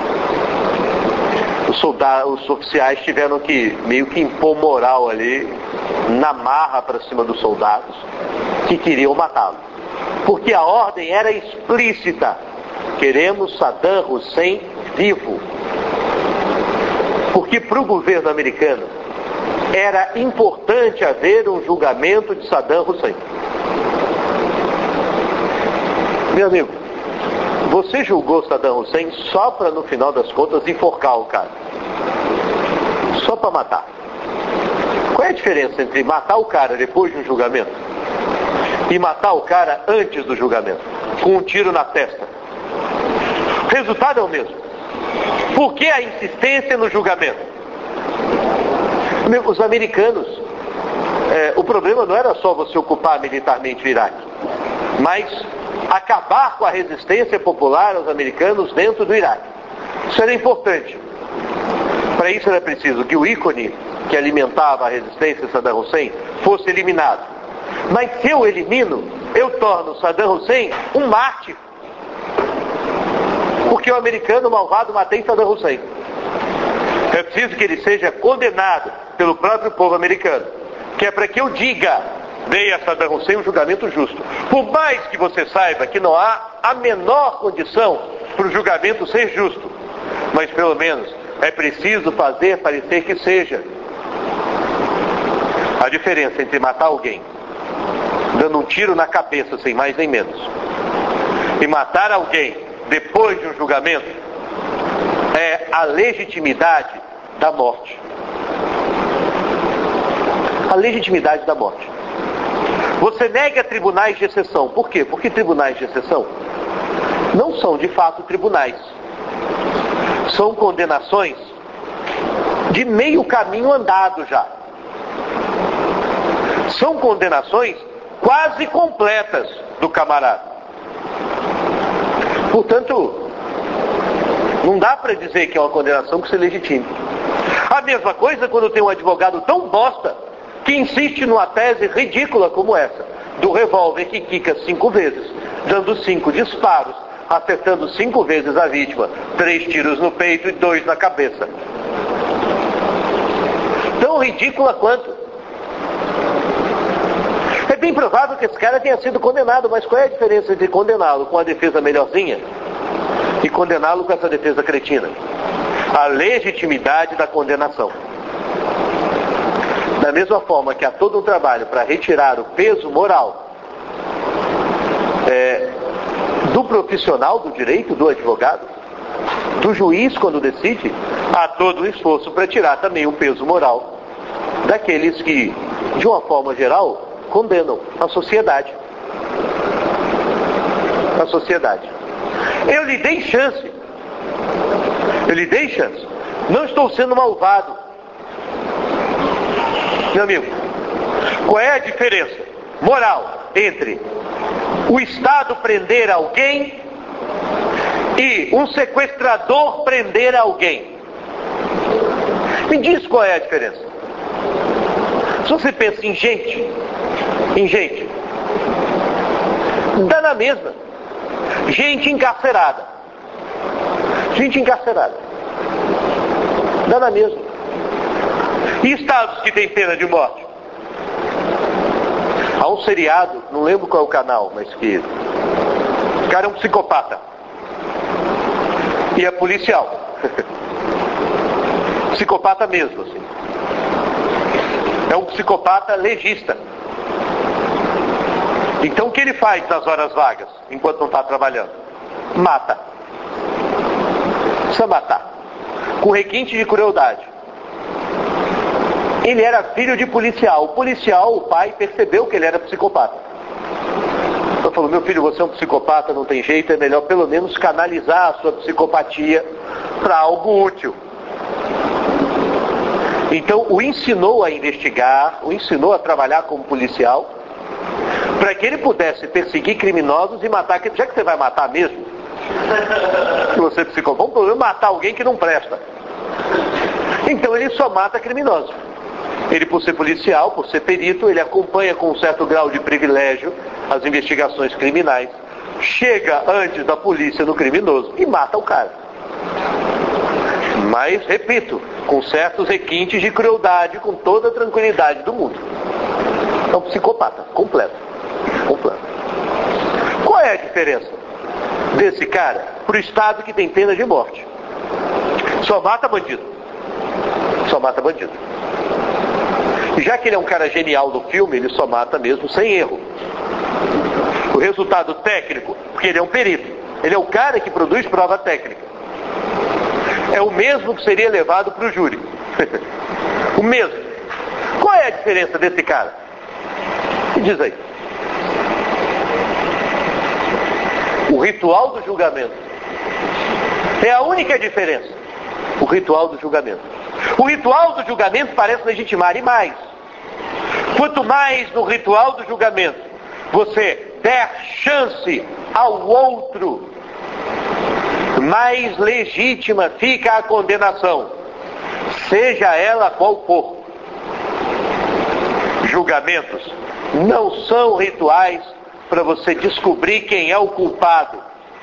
Os oficiais tiveram que meio que impor moral ali, na marra para cima dos soldados que queriam matá-lo. Porque a ordem era explícita: queremos Saddam Hussein vivo. Porque para o governo americano era importante haver um julgamento de Saddam Hussein. Meu amigo, você julgou Saddam Hussein só para, no final das contas, enforcar o cara. Só para matar. Qual é a diferença entre matar o cara depois de um julgamento e matar o cara antes do julgamento, com um tiro na testa? O resultado é o mesmo. Por que a insistência no julgamento? Os americanos, o problema não era só você ocupar militarmente o Iraque, mas acabar com a resistência popular aos americanos dentro do Iraque. Isso era importante. Para isso era preciso que o ícone que alimentava a resistência de Saddam Hussein fosse eliminado. Mas se eu elimino, eu torno Saddam Hussein um mártir. Porque o americano malvado matei Saddam Hussein. É preciso que ele seja condenado pelo próprio povo americano. Que é para que eu diga: dei a Saddam Hussein um julgamento justo. Por mais que você saiba que não há a menor condição para o julgamento ser justo, mas pelo menos é preciso fazer parecer que seja. A diferença entre matar alguém dando um tiro na cabeça, sem mais nem menos, e matar alguém depois de um julgamento é a legitimidade da morte. A legitimidade da morte. Você nega tribunais de exceção. Por quê? Porque tribunais de exceção não são de fato tribunais. São condenações de meio caminho andado já. São condenações quase completas do camarada. Portanto, não dá para dizer que é uma condenação que se legitime. A mesma coisa quando tem um advogado tão bosta que insiste numa tese ridícula como essa, do revólver que quica 5 vezes, dando 5 disparos, acertando 5 vezes a vítima, 3 tiros no peito e 2 na cabeça. Tão ridícula quanto. É bem provável que esse cara tenha sido condenado, mas qual é a diferença entre condená-lo com a defesa melhorzinha e condená-lo com essa defesa cretina? A legitimidade da condenação. Da mesma forma que há todo um trabalho para retirar o peso moral do profissional do direito, do advogado, do juiz quando decide, há todo um esforço para tirar também o peso moral daqueles que, de uma forma geral, condenam a sociedade. A sociedade. Eu lhe dei chance. Eu lhe dei chance. Não estou sendo malvado. Meu amigo, qual é a diferença moral entre o Estado prender alguém e um sequestrador prender alguém? Me diz qual é a diferença. Se você pensa em gente, dá na mesma. Gente encarcerada, dá na mesma. E estados que têm pena de morte? Há um seriado, não lembro qual é o canal, mas que o cara é um psicopata e é policial. Psicopata mesmo, assim. É um psicopata legista. Então o que ele faz nas horas vagas, enquanto não está trabalhando? Mata. Precisa matar. Com requinte de crueldade. Ele era filho de policial. O policial, o pai, percebeu que ele era psicopata. Então falou, meu filho, você é um psicopata, não tem jeito, é melhor pelo menos canalizar a sua psicopatia para algo útil. Então o ensinou a investigar, o ensinou a trabalhar como policial, para que ele pudesse perseguir criminosos e matar, já que você vai matar mesmo, se você é psicopata, vamos matar alguém que não presta. Então ele só mata criminosos. Ele, por ser policial, por ser perito, ele acompanha com um certo grau de privilégio as investigações criminais, chega antes da polícia no criminoso e mata o cara. Mas, repito, com certos requintes de crueldade, com toda a tranquilidade do mundo. É um psicopata, completo. Qual é a diferença desse cara para o Estado que tem pena de morte? Só mata bandido. E já que ele é um cara genial do filme, ele só mata mesmo sem erro. O resultado técnico, porque ele é um perito, ele é o cara que produz prova técnica, é o mesmo que seria levado para o júri. O mesmo. Qual é a diferença desse cara? Me diz aí. O ritual do julgamento. É a única diferença. O ritual do julgamento. O ritual do julgamento parece legitimar, e mais. Quanto mais no ritual do julgamento você der chance ao outro, mais legítima fica a condenação, seja ela qual for. Julgamentos não são rituais para você descobrir quem é o culpado.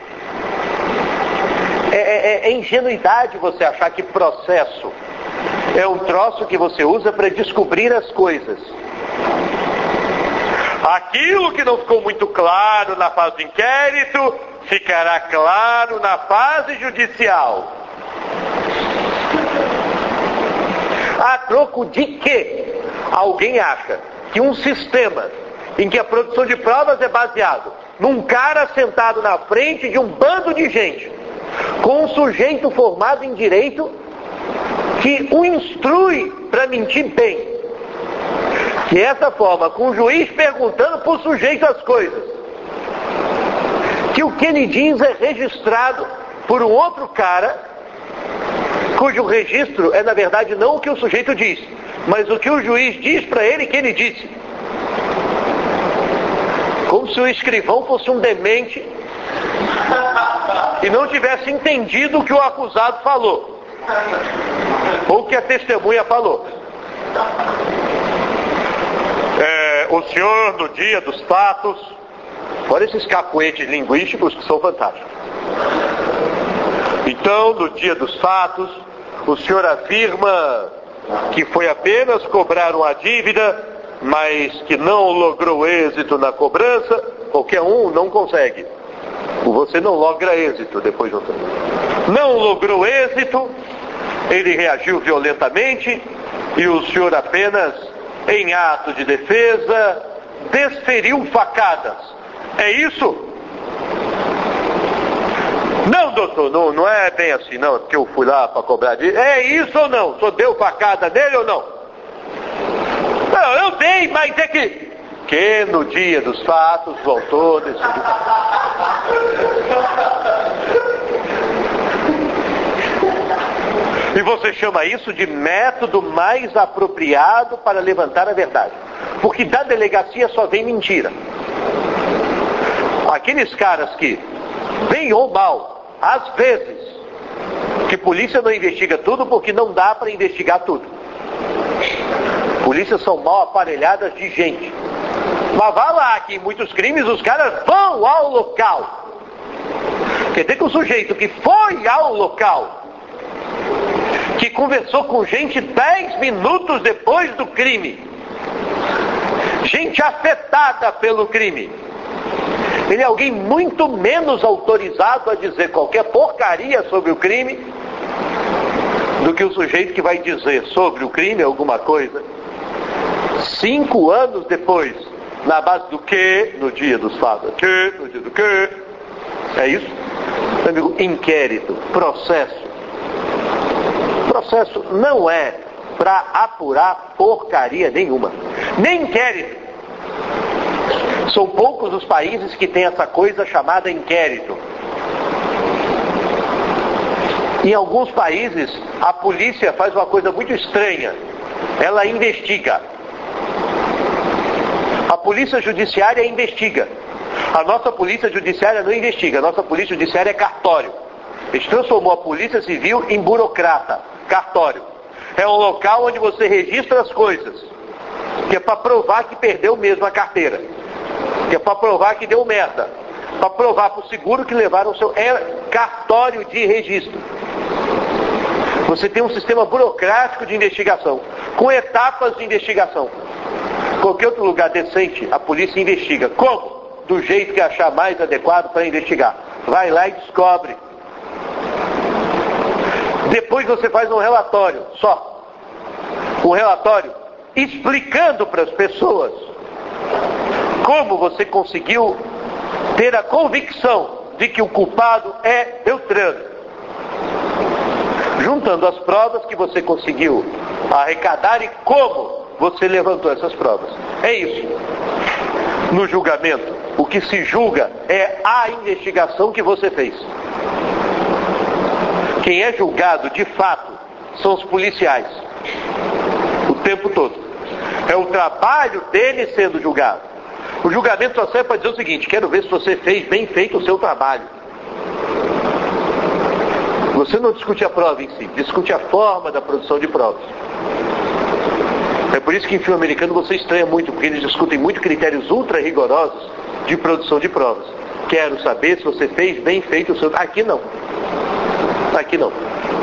É ingenuidade você achar que processo é um troço que você usa para descobrir as coisas. Aquilo que não ficou muito claro na fase do inquérito, ficará claro na fase judicial. A troco de que alguém acha que um sistema em que a produção de provas é baseado num cara sentado na frente de um bando de gente, com um sujeito formado em direito, que o instrui para mentir bem, que essa forma, com o juiz perguntando para o sujeito as coisas, que o que ele diz é registrado por um outro cara, cujo registro é na verdade não o que o sujeito diz, mas o que o juiz diz para ele que ele disse. Como se o escrivão fosse um demente e não tivesse entendido o que o acusado falou, ou o que a testemunha falou. O senhor, no dia dos fatos, olha esses cacuetes linguísticos que são fantásticos. Então, no dia dos fatos, o senhor afirma que foi apenas cobrar uma dívida, mas que não logrou êxito na cobrança. Qualquer um não consegue. Você não logra êxito depois de um tempo. Não logrou êxito, ele reagiu violentamente e o senhor apenas, em ato de defesa, desferiu facadas. É isso? Não, doutor, não é bem assim, não, porque eu fui lá para cobrar dívida. É isso ou não? O senhor deu facada nele ou não? Não, eu dei, mas é que no dia dos fatos voltou desse... E você chama isso de método mais apropriado para levantar a verdade. Porque da delegacia só vem mentira. Aqueles caras que, bem ou mal, às vezes, que polícia não investiga tudo porque não dá para investigar tudo. Polícias são mal aparelhadas de gente. Mas vá lá que em muitos crimes os caras vão ao local. Quer dizer que o sujeito que foi ao local, que conversou com gente 10 minutos depois do crime, gente afetada pelo crime, ele é alguém muito menos autorizado a dizer qualquer porcaria sobre o crime do que o sujeito que vai dizer sobre o crime alguma coisa 5 anos depois, na base do que, no dia dos fatos, que, no dia do que. É isso? Meu amigo, inquérito, processo. Processo não é para apurar porcaria nenhuma. Nem inquérito. São poucos os países que têm essa coisa chamada inquérito. Em alguns países, a polícia faz uma coisa muito estranha. Ela investiga. A polícia judiciária investiga. A nossa polícia judiciária não investiga. A nossa polícia judiciária é cartório. A gente transformou a polícia civil em burocrata. Cartório. É um local onde você registra as coisas. Que é para provar que perdeu mesmo a carteira. Que é para provar que deu merda. Para provar para o seguro que levaram o seu... É cartório de registro. Você tem um sistema burocrático de investigação. Com etapas de investigação. Qualquer outro lugar decente, a polícia investiga. Como? Do jeito que achar mais adequado para investigar. Vai lá e descobre. Depois você faz um relatório, só. Um relatório explicando para as pessoas como você conseguiu ter a convicção de que o culpado é Beltrano. Juntando as provas que você conseguiu arrecadar e como você levantou essas provas. É isso. No julgamento, o que se julga é a investigação que você fez. Quem é julgado de fato são os policiais. O tempo todo. É o trabalho deles sendo julgado. O julgamento só serve para dizer o seguinte: quero ver se você fez bem feito o seu trabalho. Você não discute a prova em si, discute a forma da produção de provas. É por isso que em filme americano você estranha muito, porque eles discutem muito critérios ultra rigorosos de produção de provas. Quero saber se você fez bem feito o seu... Aqui não. Aqui não.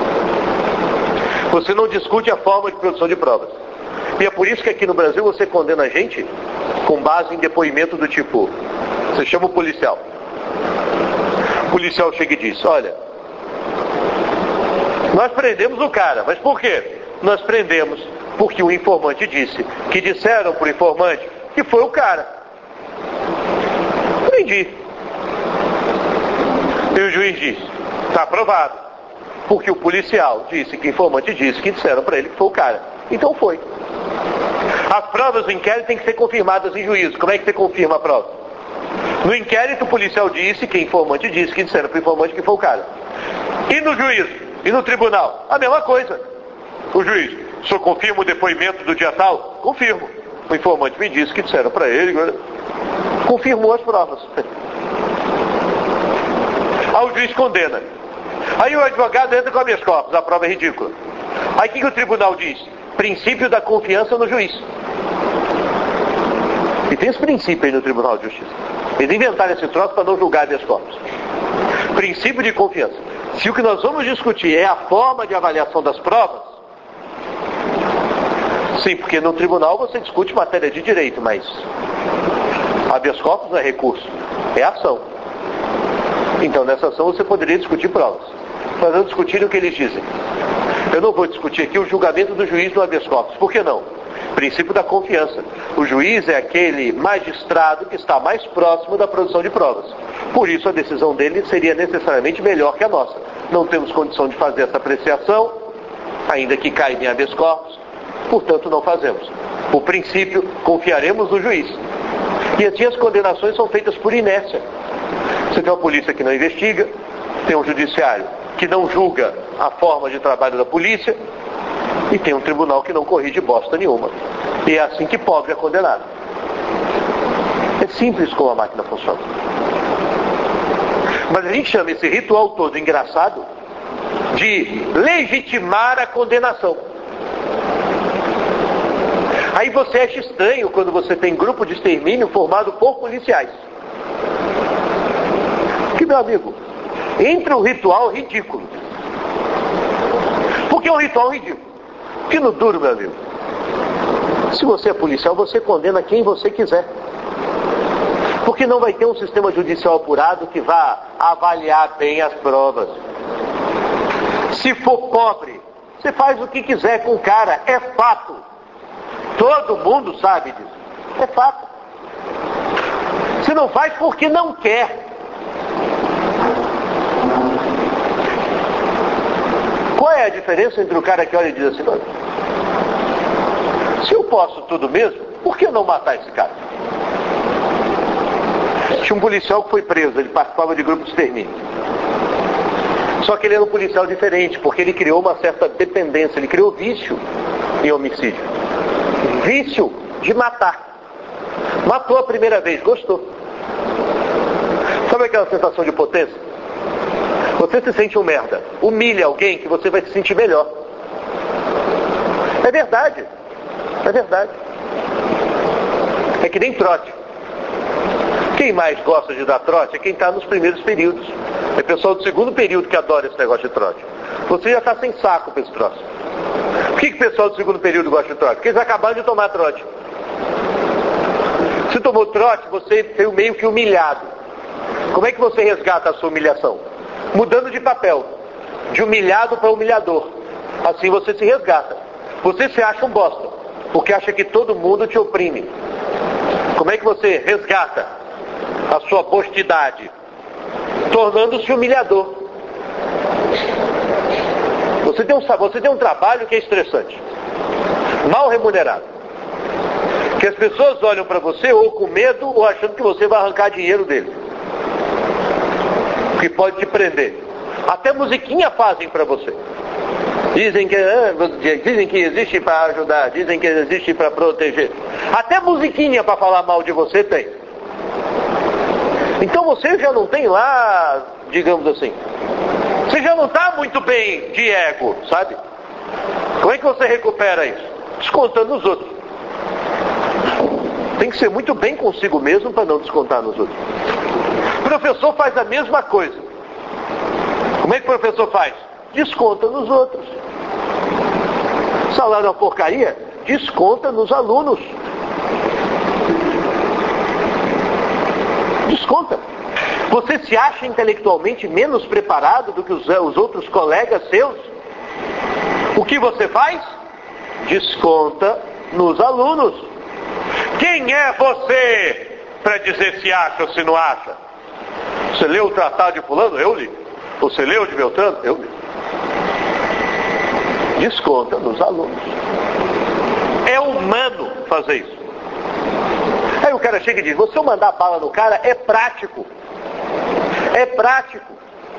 Você não discute a forma de produção de provas. E é por isso que aqui no Brasil você condena a gente com base em depoimento do tipo... Você chama o policial. O policial chega e diz: olha, nós prendemos o cara. Mas por quê? Nós prendemos porque o informante disse que disseram pro informante que foi o cara. Prendi. E o juiz disse: está aprovado. Porque o policial disse que o informante disse que disseram para ele que foi o cara. Então foi. As provas do inquérito têm que ser confirmadas em juízo. Como é que você confirma a prova? No inquérito o policial disse que o informante disse que disseram para o informante que foi o cara. E no juízo? E no tribunal? A mesma coisa. O juiz: o senhor confirma o depoimento do dia tal? Confirmo. O informante me disse que disseram para ele. Confirmou as provas. Aí o juiz condena. Aí o advogado entra com habeas corpus. A prova é ridícula. Aí o que o tribunal diz? Princípio da confiança no juiz. E tem esse princípio aí no Tribunal de Justiça. Eles inventaram esse troço para não julgar habeas corpus. Princípio de confiança. Se o que nós vamos discutir é a forma de avaliação das provas, sim, porque no tribunal você discute matéria de direito, mas habeas corpus não é recurso, é ação. Então nessa ação você poderia discutir provas. Mas não discutir o que eles dizem. Eu não vou discutir aqui o julgamento do juiz no habeas corpus. Por que não? Princípio da confiança. O juiz é aquele magistrado que está mais próximo da produção de provas. Por isso a decisão dele seria necessariamente melhor que a nossa. Não temos condição de fazer essa apreciação, ainda que caiba em habeas corpus, portanto não fazemos. O princípio, confiaremos no juiz. E assim as condenações são feitas por inércia. Você tem uma polícia que não investiga, tem um judiciário que não julga a forma de trabalho da polícia, e tem um tribunal que não corrige bosta nenhuma. E é assim que pobre é condenado. É simples como a máquina funciona. Mas a gente chama esse ritual todo engraçado de legitimar a condenação. Aí você acha estranho quando você tem grupo de extermínio formado por policiais. Que, meu amigo, entra um ritual ridículo. Por que é um ritual ridículo? Porque no duro, meu amigo, se você é policial, você condena quem você quiser. Porque não vai ter um sistema judicial apurado que vá avaliar bem as provas. Se for pobre, você faz o que quiser com o cara, é fato. Todo mundo sabe disso. É fato. Você não faz porque não quer. Qual é a diferença entre o cara que olha e diz assim, se eu posso tudo mesmo, por que não matar esse cara? Tinha um policial que foi preso, ele participava de grupo de extermínio. Só que ele era um policial diferente, porque ele criou uma certa dependência, ele criou vício em homicídio. Vício de matar. Matou a primeira vez, gostou. Sabe aquela sensação de potência? Você se sente um merda, humilha alguém que você vai se sentir melhor. É verdade. É verdade. É que nem trote. Quem mais gosta de dar trote é quem está nos primeiros períodos. É o pessoal do segundo período que adora esse negócio de trote. Você já está sem saco para esse troço. Por que o pessoal do segundo período gosta de trote? Porque eles acabaram de tomar trote. Se tomou trote, você foi meio que humilhado. Como é que você resgata a sua humilhação? Mudando de papel. De humilhado para humilhador. Assim você se resgata. Você se acha um bosta. Porque acha que todo mundo te oprime. Como é que você resgata a sua bostidade? Tornando-se humilhador. Você tem um trabalho que é estressante. Mal remunerado. Que as pessoas olham para você ou com medo ou achando que você vai arrancar dinheiro dele. Que pode te prender. Até musiquinha fazem para você. Dizem que existe para ajudar, dizem que existe para proteger. Até musiquinha para falar mal de você tem. Então você já não tem lá, digamos assim, você já não está muito bem de ego, sabe? Como é que você recupera isso? Descontando nos outros. Tem que ser muito bem consigo mesmo para não descontar nos outros. O professor faz a mesma coisa. Como é que o professor faz? Desconta nos outros. O salário é uma porcaria? Desconta nos alunos. Desconta. Você se acha intelectualmente menos preparado do que os outros colegas seus? O que você faz? Desconta nos alunos. Quem é você para dizer se acha ou se não acha? Você leu o tratado de fulano? Eu li. Você leu de Beltrano? Eu li. Desconta nos alunos. É humano fazer isso. Aí o cara chega e diz, você mandar bala no cara é prático. É prático.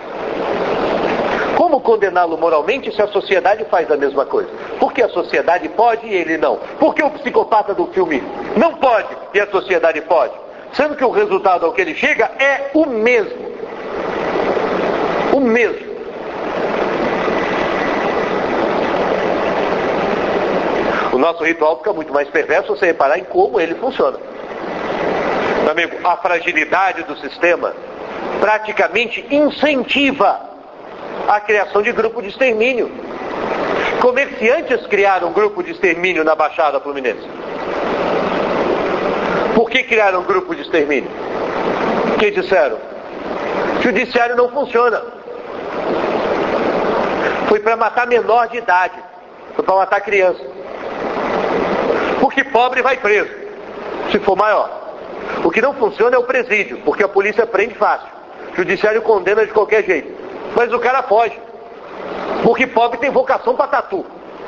Como condená-lo moralmente se a sociedade faz a mesma coisa? Porque a sociedade pode e ele não. Porque o psicopata do filme não pode e a sociedade pode? Sendo que o resultado ao que ele chega é o mesmo. O mesmo. O nosso ritual fica muito mais perverso se você reparar em como ele funciona. Meu amigo, a fragilidade do sistema praticamente incentiva a criação de grupo de extermínio. Comerciantes criaram um grupo de extermínio na Baixada Fluminense. Por que criaram um grupo de extermínio? Porque disseram, o judiciário não funciona. Foi para matar menor de idade. Foi para matar criança. Porque pobre vai preso, se for maior. O que não funciona é o presídio, porque a polícia prende fácil. O judiciário condena de qualquer jeito. Mas o cara foge. Porque pobre tem vocação para tatu.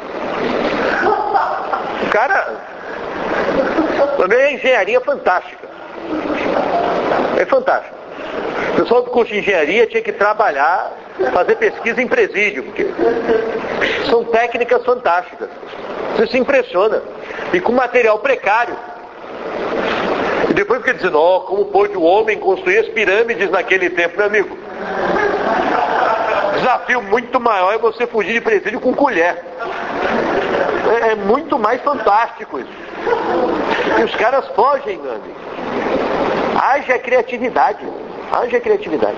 O cara... Também é engenharia fantástica. É fantástico. O pessoal do curso de engenharia tinha que trabalhar fazer pesquisa em presídio, porque são técnicas fantásticas. Você se impressiona. E com material precário. E depois fica dizendo, como pôde o homem construir as pirâmides naquele tempo, meu amigo? Desafio muito maior é você fugir de presídio com colher. É muito mais fantástico isso. E os caras fogem, meu amigo. Haja criatividade. Haja criatividade.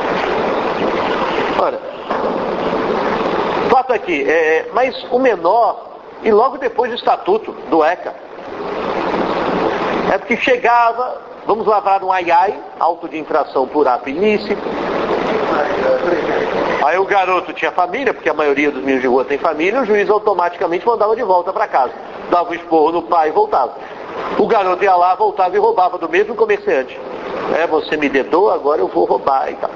Ora, fato aqui, mas o menor, e logo depois do estatuto do ECA, é porque chegava, vamos lavrar um ai-ai, auto de infração por ato ilícito. Aí o garoto tinha família, porque a maioria dos meninos de rua tem família, o juiz automaticamente mandava de volta para casa. Dava um esporro no pai e voltava. O garoto ia lá, voltava e roubava do mesmo comerciante. Você me dedou, agora eu vou roubar e tal.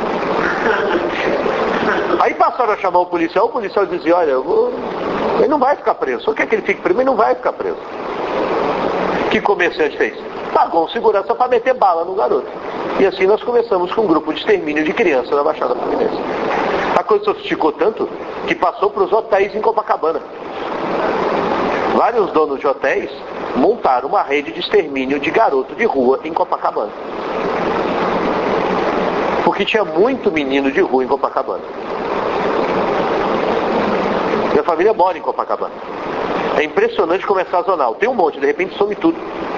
Aí passaram a chamar o policial dizia, olha, ele não vai ficar preso. Só quer que ele fique preso, mas não vai ficar preso. O que o comerciante fez? Pagou um segurança para meter bala no garoto. E assim nós começamos com um grupo de extermínio de crianças na Baixada Fluminense. A coisa sofisticou tanto que passou para os hotéis em Copacabana. Vários donos de hotéis montaram uma rede de extermínio de garoto de rua em Copacabana. Porque tinha muito menino de rua em Copacabana. Minha família mora em Copacabana. É impressionante como é sazonal. Tem um monte, de repente some tudo.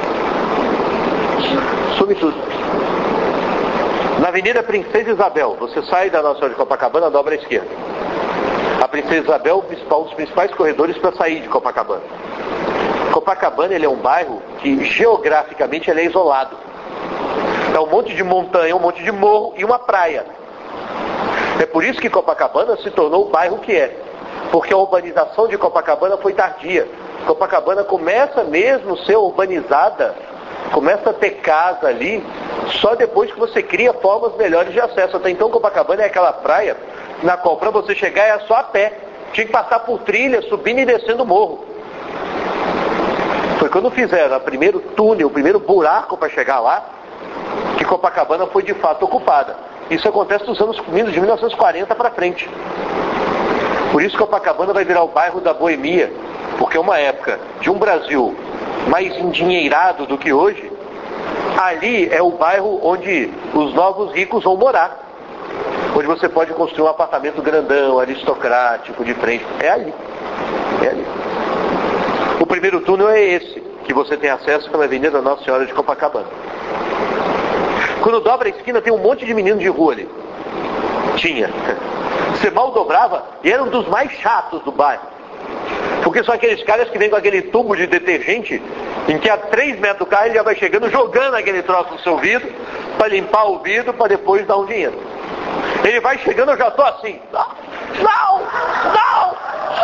Some tudo. Na Avenida Princesa Isabel, você sai da Nossa Senhora de Copacabana, dobra à esquerda. A Princesa Isabel é um dos principais corredores para sair de Copacabana. Copacabana ele é um bairro que geograficamente ele é isolado. É um monte de montanha, um monte de morro e uma praia. É por isso que Copacabana se tornou o bairro que é. Porque a urbanização de Copacabana foi tardia. Copacabana começa mesmo a ser urbanizada, começa a ter casa ali, só depois que você cria formas melhores de acesso. Até então Copacabana é aquela praia na qual para você chegar é só a pé. Tinha que passar por trilha, subindo e descendo o morro. Foi quando fizeram o primeiro túnel, o primeiro buraco para chegar lá, que Copacabana foi de fato ocupada. Isso acontece nos anos de 1940 para frente. Por isso Copacabana vai virar o bairro da boemia, porque é uma época de um Brasil mais endinheirado do que hoje. Ali é o bairro onde os novos ricos vão morar. Onde você pode construir um apartamento grandão, aristocrático, de frente. É ali. É ali. O primeiro túnel é esse, que você tem acesso pela Avenida Nossa Senhora de Copacabana. Quando dobra a esquina tem um monte de menino de rua ali. Tinha. Você mal dobrava e era um dos mais chatos do bairro. Porque são aqueles caras que vêm com aquele tubo de detergente, em que a 3 metros do carro ele já vai chegando, jogando aquele troço no seu vidro, para limpar o vidro, para depois dar um dinheiro. Ele vai chegando, eu já estou assim. Não! Não!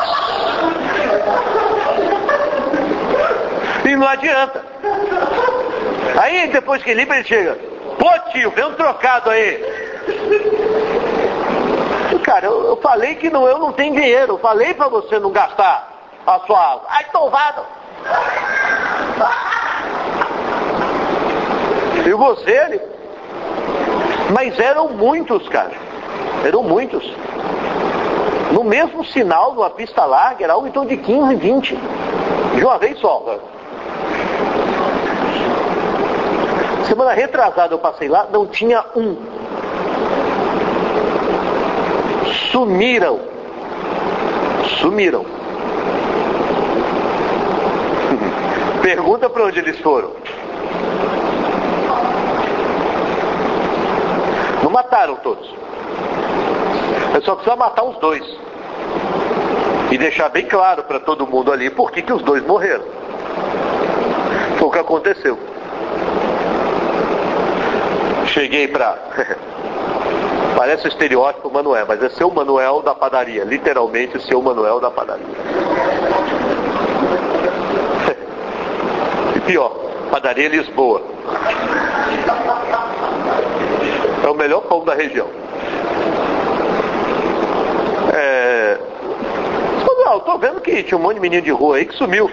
E não adianta. Aí depois que limpa ele chega. Pô tio, vem um trocado aí. Cara, eu falei que eu não tenho dinheiro. Eu falei pra você não gastar a sua água. Ai, tombado. E você ali? Mas eram muitos, cara. Eram muitos. No mesmo sinal, numa pista larga, era algo em torno de 15, 20. De uma vez só. Semana retrasada eu passei lá, não tinha um. Sumiram. Sumiram. Pergunta para onde eles foram. Não mataram todos. Eu só precisa matar os 2. E deixar bem claro para todo mundo ali por que os 2 morreram. Foi o que aconteceu. Cheguei para... Parece o estereótipo Manuel, mas é seu Manuel da padaria. Literalmente seu Manuel da padaria. E pior, padaria Lisboa. É o melhor pão da região. Eu tô vendo que tinha um monte de menino de rua aí que sumiu.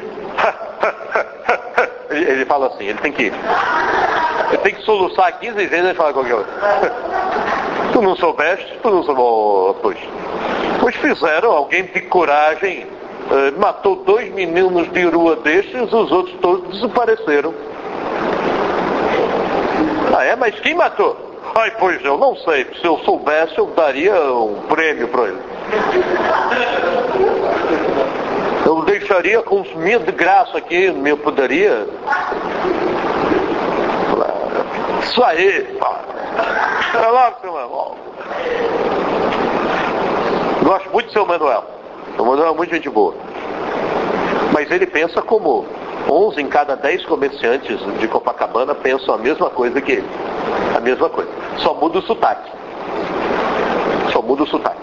Ele fala assim, ele tem que soluçar 15 vezes e falar qualquer coisa. Tu não soubeste? Tu não soubeste? Pois fizeram, alguém de coragem matou 2 meninos de rua destes, os outros todos desapareceram. Ah, é? Mas quem matou? Ai, pois eu não sei. Se eu soubesse, eu daria um prêmio para ele. Eu deixaria consumir de graça aqui, eu poderia. Isso aí, pá. É logo, seu Manuel. Gosto muito do seu Manuel. O Manuel é muito gente boa. Mas ele pensa como 11 em cada 10 comerciantes de Copacabana pensam a mesma coisa que ele. A mesma coisa. Só muda o sotaque. Só muda o sotaque.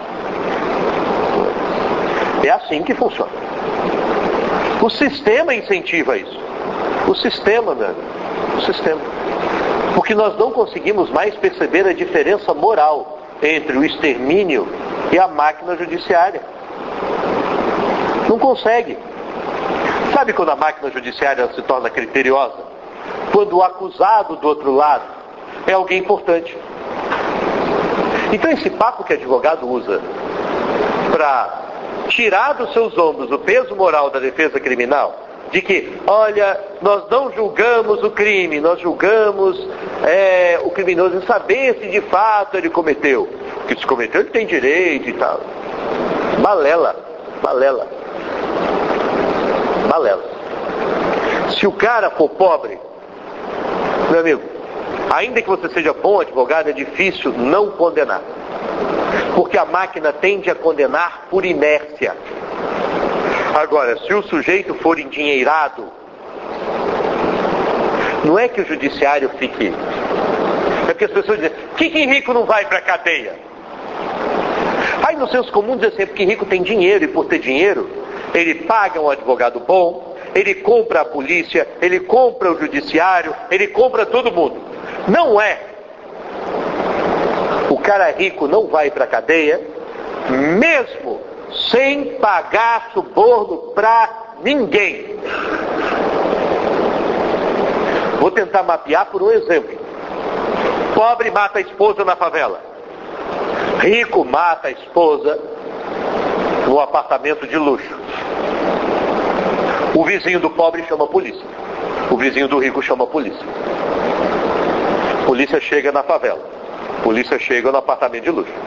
É assim que funciona. O sistema incentiva isso. O sistema, né? O sistema. Porque nós não conseguimos mais perceber a diferença moral entre o extermínio e a máquina judiciária. Não consegue. Sabe quando a máquina judiciária se torna criteriosa? Quando o acusado do outro lado é alguém importante. Então esse papo que advogado usa para tirar dos seus ombros o peso moral da defesa criminal, de que, olha, nós não julgamos o crime, nós julgamos o criminoso em saber se de fato ele cometeu. Porque se cometeu ele tem direito e tal. Balela, balela. Balela. Se o cara for pobre, meu amigo, ainda que você seja bom advogado, é difícil não condenar. Porque a máquina tende a condenar por inércia. Agora, se o sujeito for endinheirado, não é que o judiciário fique... É porque as pessoas dizem, por que rico não vai para a cadeia? Aí no senso comum dizem sempre que rico tem dinheiro, e por ter dinheiro, ele paga um advogado bom, ele compra a polícia, ele compra o judiciário, ele compra todo mundo. Não é. O cara rico não vai para a cadeia, mesmo sem pagar suborno para ninguém. Vou tentar mapear por um exemplo. Pobre mata a esposa na favela. Rico mata a esposa no apartamento de luxo. O vizinho do pobre chama a polícia. O vizinho do rico chama a polícia. Polícia chega na favela. Polícia chega no apartamento de luxo.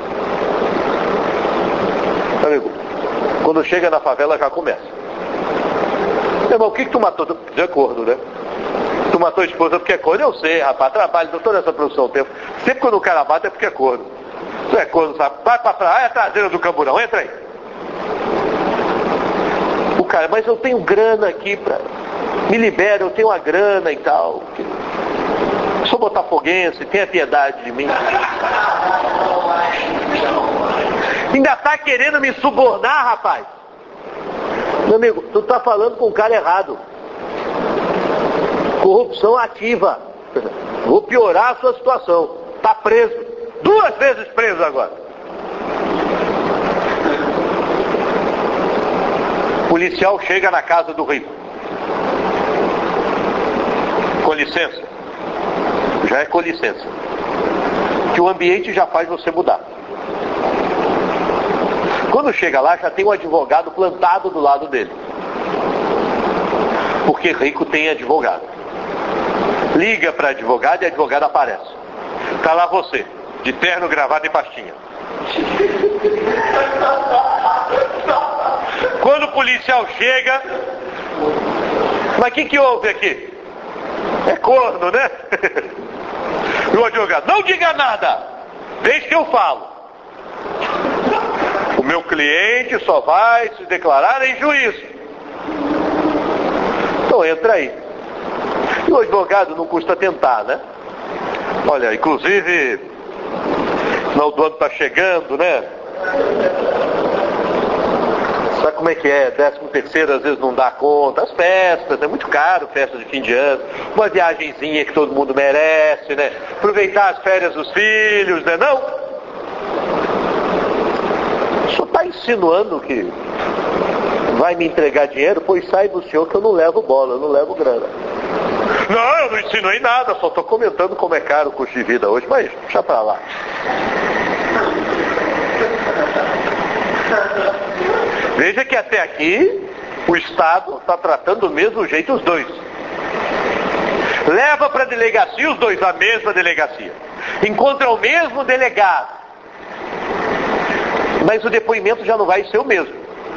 Amigo, quando chega na favela já começa. Meu irmão, o que tu matou? De acordo, né? Tu matou a esposa porque é corno? Eu sei, rapaz, trabalho, doutor, nessa profissão o tempo. Sempre quando o cara mata é porque é corno. Tu é corno, sabe? Vai pra praia, é a traseira do camburão, entra aí. O cara, mas eu tenho grana aqui pra... Me libera, eu tenho uma grana e tal. Sou botafoguense, tenha piedade de mim. Ainda tá querendo me subornar, rapaz? Meu amigo, tu tá falando com o cara errado. Corrupção ativa. Vou piorar a sua situação. Tá preso. 2 vezes preso agora. O policial chega na casa do rico. Com licença. Já é com licença. Que o ambiente já faz você mudar. Quando chega lá, já tem um advogado plantado do lado dele. Porque rico tem advogado. Liga para advogado e a advogada aparece. Tá lá você, de terno, gravata e pastinha. Quando o policial chega, mas o que houve aqui? É corno, né? E o advogado, não diga nada, deixa que eu falo. O meu cliente só vai se declarar em juízo. Então entra aí. E o advogado não custa tentar, né? Olha, inclusive, final do ano está chegando, né? Sabe como é que é? 13º às vezes não dá conta. As festas, é muito caro, festa de fim de ano. Uma viagenzinha que todo mundo merece, né? Aproveitar as férias dos filhos, né? Não? O senhor está insinuando que vai me entregar dinheiro? Pois saiba o senhor que eu não levo bola, eu não levo grana. Não, eu não insinuei nada, só estou comentando como é caro o custo de vida hoje, mas deixa pra lá. Veja que até aqui o Estado está tratando do mesmo jeito os dois. Leva para a delegacia os dois, a mesma delegacia. Encontra o mesmo delegado. Mas o depoimento já não vai ser o mesmo.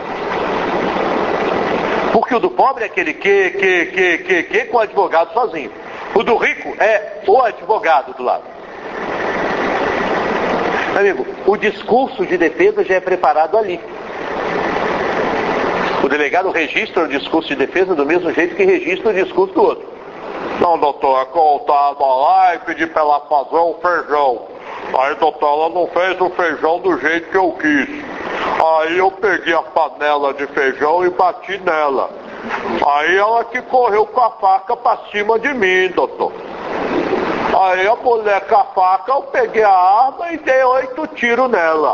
Porque o do pobre é aquele que com o advogado sozinho. O do rico é o advogado do lado. Amigo, o discurso de defesa já é preparado ali. O delegado registra o discurso de defesa do mesmo jeito que registra o discurso do outro. Não, doutor, é que eu estava lá e pedi para ela fazer o feijão. Aí, doutor, ela não fez o feijão do jeito que eu quis. Aí eu peguei a panela de feijão e bati nela. Aí ela que correu com a faca para cima de mim, doutor. Aí a mulher com a faca, eu peguei a arma e dei 8 tiros nela.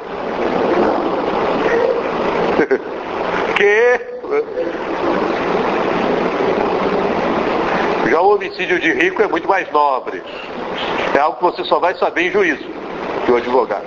Já o homicídio de rico é muito mais nobre. É algo que você só vai saber em juízo, que o advogado.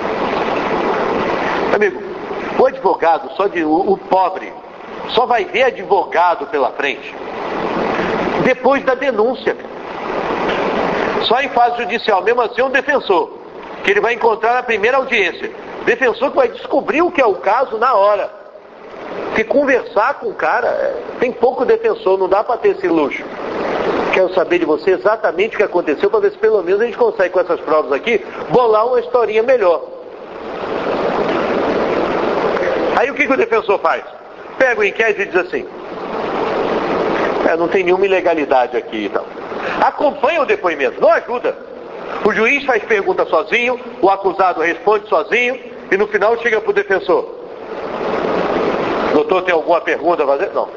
Amigo, o advogado, o pobre, só vai ver advogado pela frente depois da denúncia. Só em fase judicial, mesmo assim, um defensor, que ele vai encontrar na primeira audiência. Defensor que vai descobrir o que é o caso na hora. Porque conversar com o cara, tem pouco defensor, não dá para ter esse luxo. Quero saber de você exatamente o que aconteceu, para ver se pelo menos a gente consegue, com essas provas aqui, bolar uma historinha melhor. Aí o que o defensor faz? Pega o inquérito e diz assim: não tem nenhuma ilegalidade aqui e tal. Acompanha o depoimento, não ajuda. O juiz faz pergunta sozinho, o acusado responde sozinho, e no final chega para o defensor: doutor, tem alguma pergunta a fazer? Não.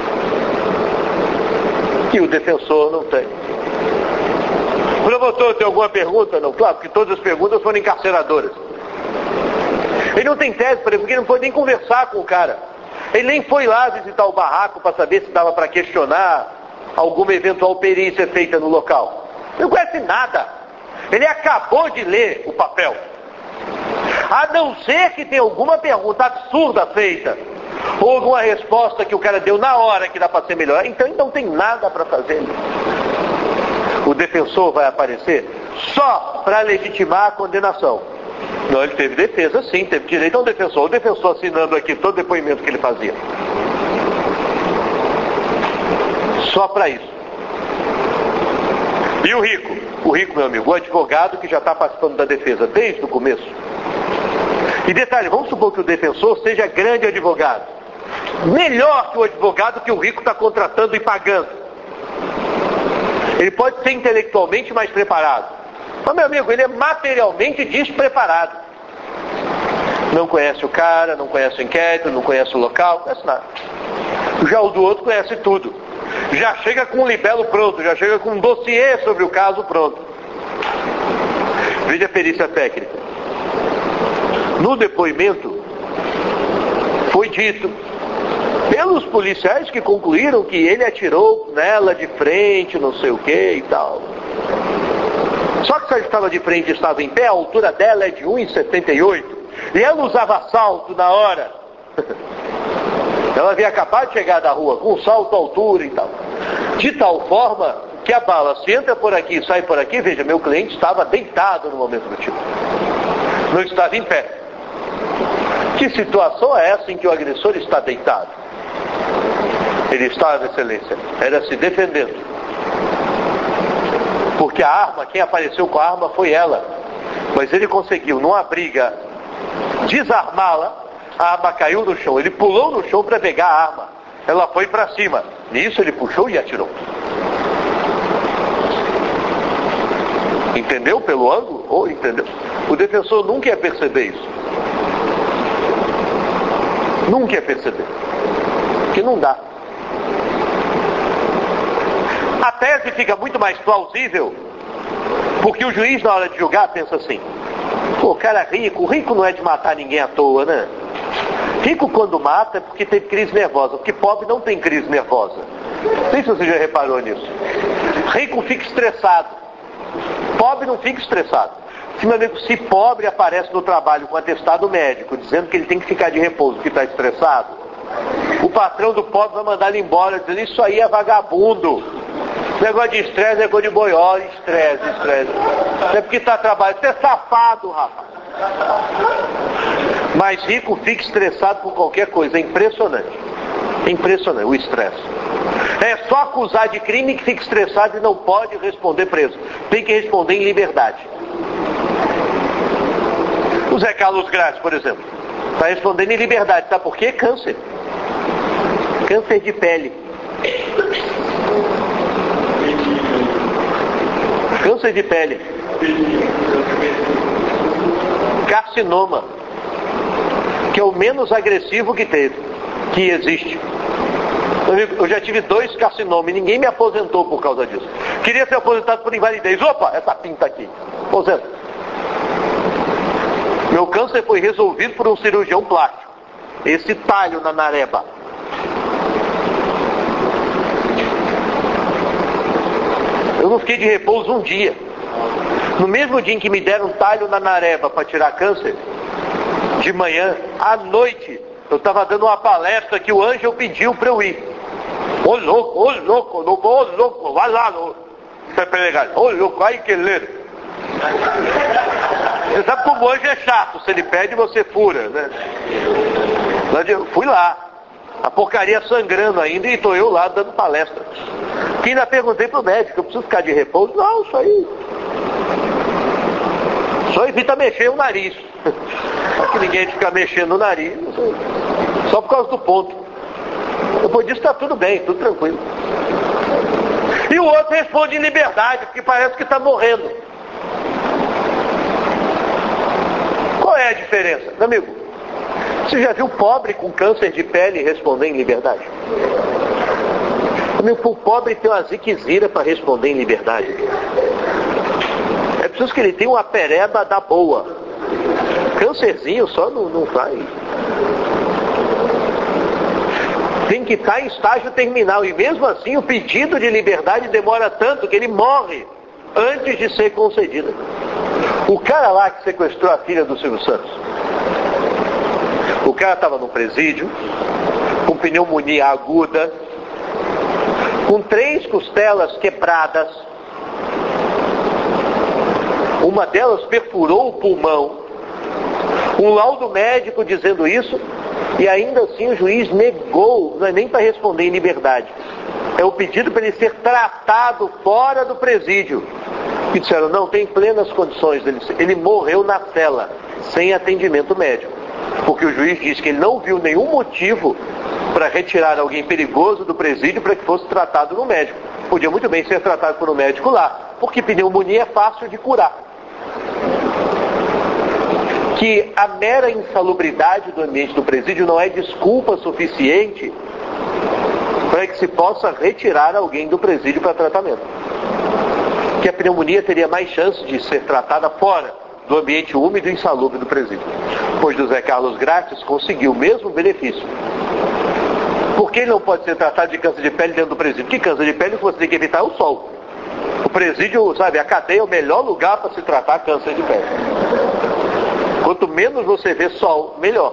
E o defensor não tem. Promotor, tem alguma pergunta? Não, claro, porque todas as perguntas foram encarceradoras. Ele não tem tese para ele, porque ele não pode nem conversar com o cara. Ele nem foi lá visitar o barraco para saber se dava para questionar alguma eventual perícia feita no local. Ele não conhece nada. Ele acabou de ler o papel. A não ser que tenha alguma pergunta absurda feita, ou alguma resposta que o cara deu na hora que dá para ser melhor, então ele não tem nada para fazer. O defensor vai aparecer só para legitimar a condenação. Não, ele teve defesa, sim, teve direito a um defensor. O defensor assinando aqui todo o depoimento que ele fazia. Só para isso. E o rico? O rico, meu amigo, o advogado que já está participando da defesa desde o começo. E detalhe, vamos supor que o defensor seja grande advogado. Melhor que o advogado que o rico está contratando e pagando. Ele pode ser intelectualmente mais preparado. Mas, meu amigo, ele é materialmente despreparado. Não conhece o cara, não conhece o inquérito, não conhece o local, não conhece nada. Já o do outro conhece tudo. Já chega com um libelo pronto, já chega com um dossiê sobre o caso pronto. Veja a perícia técnica. No depoimento, foi dito pelos policiais que concluíram que ele atirou nela de frente, não sei o que e tal. Só que se ela estava de frente e estava em pé, a altura dela é de 1,78. E ela usava salto na hora. Ela havia acabado de chegar da rua com um salto à altura e tal. De tal forma que a bala, se entra por aqui e sai por aqui, veja, meu cliente estava deitado no momento do tiro. Não estava em pé. Que situação é essa em que o agressor está deitado? Ele estava, excelência, era se defendendo. Porque a arma, quem apareceu com a arma foi ela. Mas ele conseguiu, numa briga, desarmá-la. A arma caiu no chão. Ele pulou no chão para pegar a arma. Ela foi para cima. Nisso ele puxou e atirou. Entendeu pelo ângulo? Ou entendeu? O defensor nunca ia perceber isso. Nunca ia perceber. Porque não dá. A tese fica muito mais plausível porque o juiz, na hora de julgar, pensa assim: pô, cara rico, o rico não é de matar ninguém à toa, né? Rico quando mata é porque teve crise nervosa, porque pobre não tem crise nervosa. Não sei se você já reparou nisso. Rico fica estressado, pobre não fica estressado. Meu amigo, se pobre aparece no trabalho com atestado médico, dizendo que ele tem que ficar de repouso porque está estressado, o patrão do pobre vai mandar ele embora, dizendo, isso aí é vagabundo. Negócio de estresse, negócio de boió, estresse. Não é porque está trabalhando, você é safado, rapaz. Mas rico fica estressado por qualquer coisa, é impressionante. Impressionante, o estresse. É só acusar de crime que fica estressado e não pode responder preso. Tem que responder em liberdade. O Zé Carlos Grátis, por exemplo, está respondendo em liberdade. Sabe por quê? Câncer. Câncer de pele. Câncer de pele. Carcinoma. Que é o menos agressivo que existe. Eu já tive 2 carcinomas e ninguém me aposentou por causa disso. Queria ser aposentado por invalidez. Opa, essa pinta aqui. Aposenta. Meu câncer foi resolvido por um cirurgião plástico. Esse talho na nareba. Eu não fiquei de repouso um dia. No mesmo dia em que me deram um talho na nareba para tirar câncer, de manhã, à noite, eu estava dando uma palestra que o Ângelo pediu para eu ir. Ô louco, vai lá, ô louco, ai que ler. Você sabe como o anjo é chato, se ele pede você fura, né? Eu fui lá, a porcaria sangrando ainda e estou eu lá dando palestra. Que ainda perguntei pro médico, eu preciso ficar de repouso? Não, isso aí. Só evita mexer o nariz. Que ninguém fica mexendo o nariz, só por causa do ponto. Depois disso está tudo bem, tudo tranquilo. E o outro responde em liberdade, porque parece que está morrendo. Qual é a diferença? Meu amigo, você já viu pobre com câncer de pele responder em liberdade? Meu amigo, o pobre tem uma ziquezira para responder em liberdade. É preciso que ele tenha uma pereba da boa. Câncerzinho só não vai. Tem que estar em estágio terminal. E mesmo assim o pedido de liberdade demora tanto que ele morre antes de ser concedida. O cara lá que sequestrou a filha do Silvio Santos, o cara estava no presídio, com pneumonia aguda, com 3 costelas quebradas, uma delas perfurou o pulmão, um laudo médico dizendo isso, e ainda assim o juiz negou, não é nem para responder em liberdade, é o pedido para ele ser tratado fora do presídio. E disseram, não, tem plenas condições dele. Ele morreu na cela, sem atendimento médico. Porque o juiz disse que ele não viu nenhum motivo para retirar alguém perigoso do presídio para que fosse tratado no médico. Podia muito bem ser tratado por um médico lá, porque pneumonia é fácil de curar. Que a mera insalubridade do ambiente do presídio não é desculpa suficiente para que se possa retirar alguém do presídio para tratamento. Que a pneumonia teria mais chance de ser tratada fora do ambiente úmido e insalubre do presídio. Pois do Zé Carlos Grátis conseguiu o mesmo benefício. Por que ele não pode ser tratado de câncer de pele dentro do presídio? Porque câncer de pele você tem que evitar o sol. O presídio, sabe, a cadeia é o melhor lugar para se tratar câncer de pele. Quanto menos você vê sol, melhor.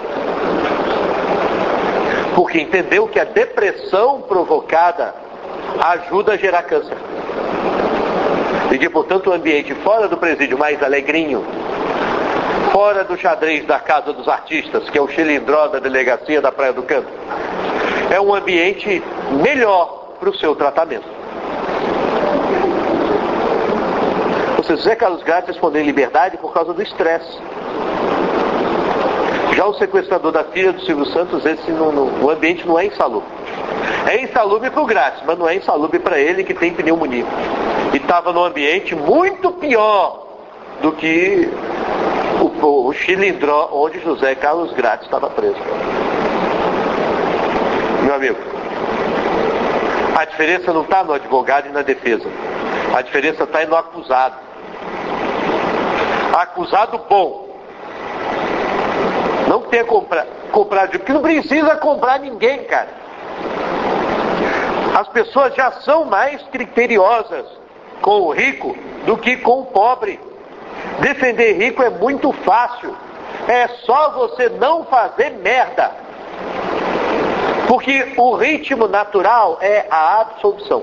Porque entendeu que a depressão provocada ajuda a gerar câncer. E que, portanto, o ambiente fora do presídio mais alegrinho, fora do xadrez da Casa dos Artistas, que é o xilindró da delegacia da Praia do Canto, é um ambiente melhor para o seu tratamento. Ou seja, Zé Carlos Grátis respondeu em liberdade por causa do estresse. Já o sequestrador da filha do Silvio Santos, o ambiente não é insalubre. É insalubre para o Grátis, mas não é insalubre para ele que tem pneumonia. E estava num ambiente muito pior do que o xilindró onde José Carlos Grátis estava preso. Meu amigo, a diferença não está no advogado e na defesa. A diferença está no acusado. Acusado bom. Não tenha comprado, porque não precisa comprar ninguém, cara. As pessoas já são mais criteriosas com o rico do que com o pobre. Defender rico é muito fácil. É só você não fazer merda. Porque o ritmo natural é a absolução.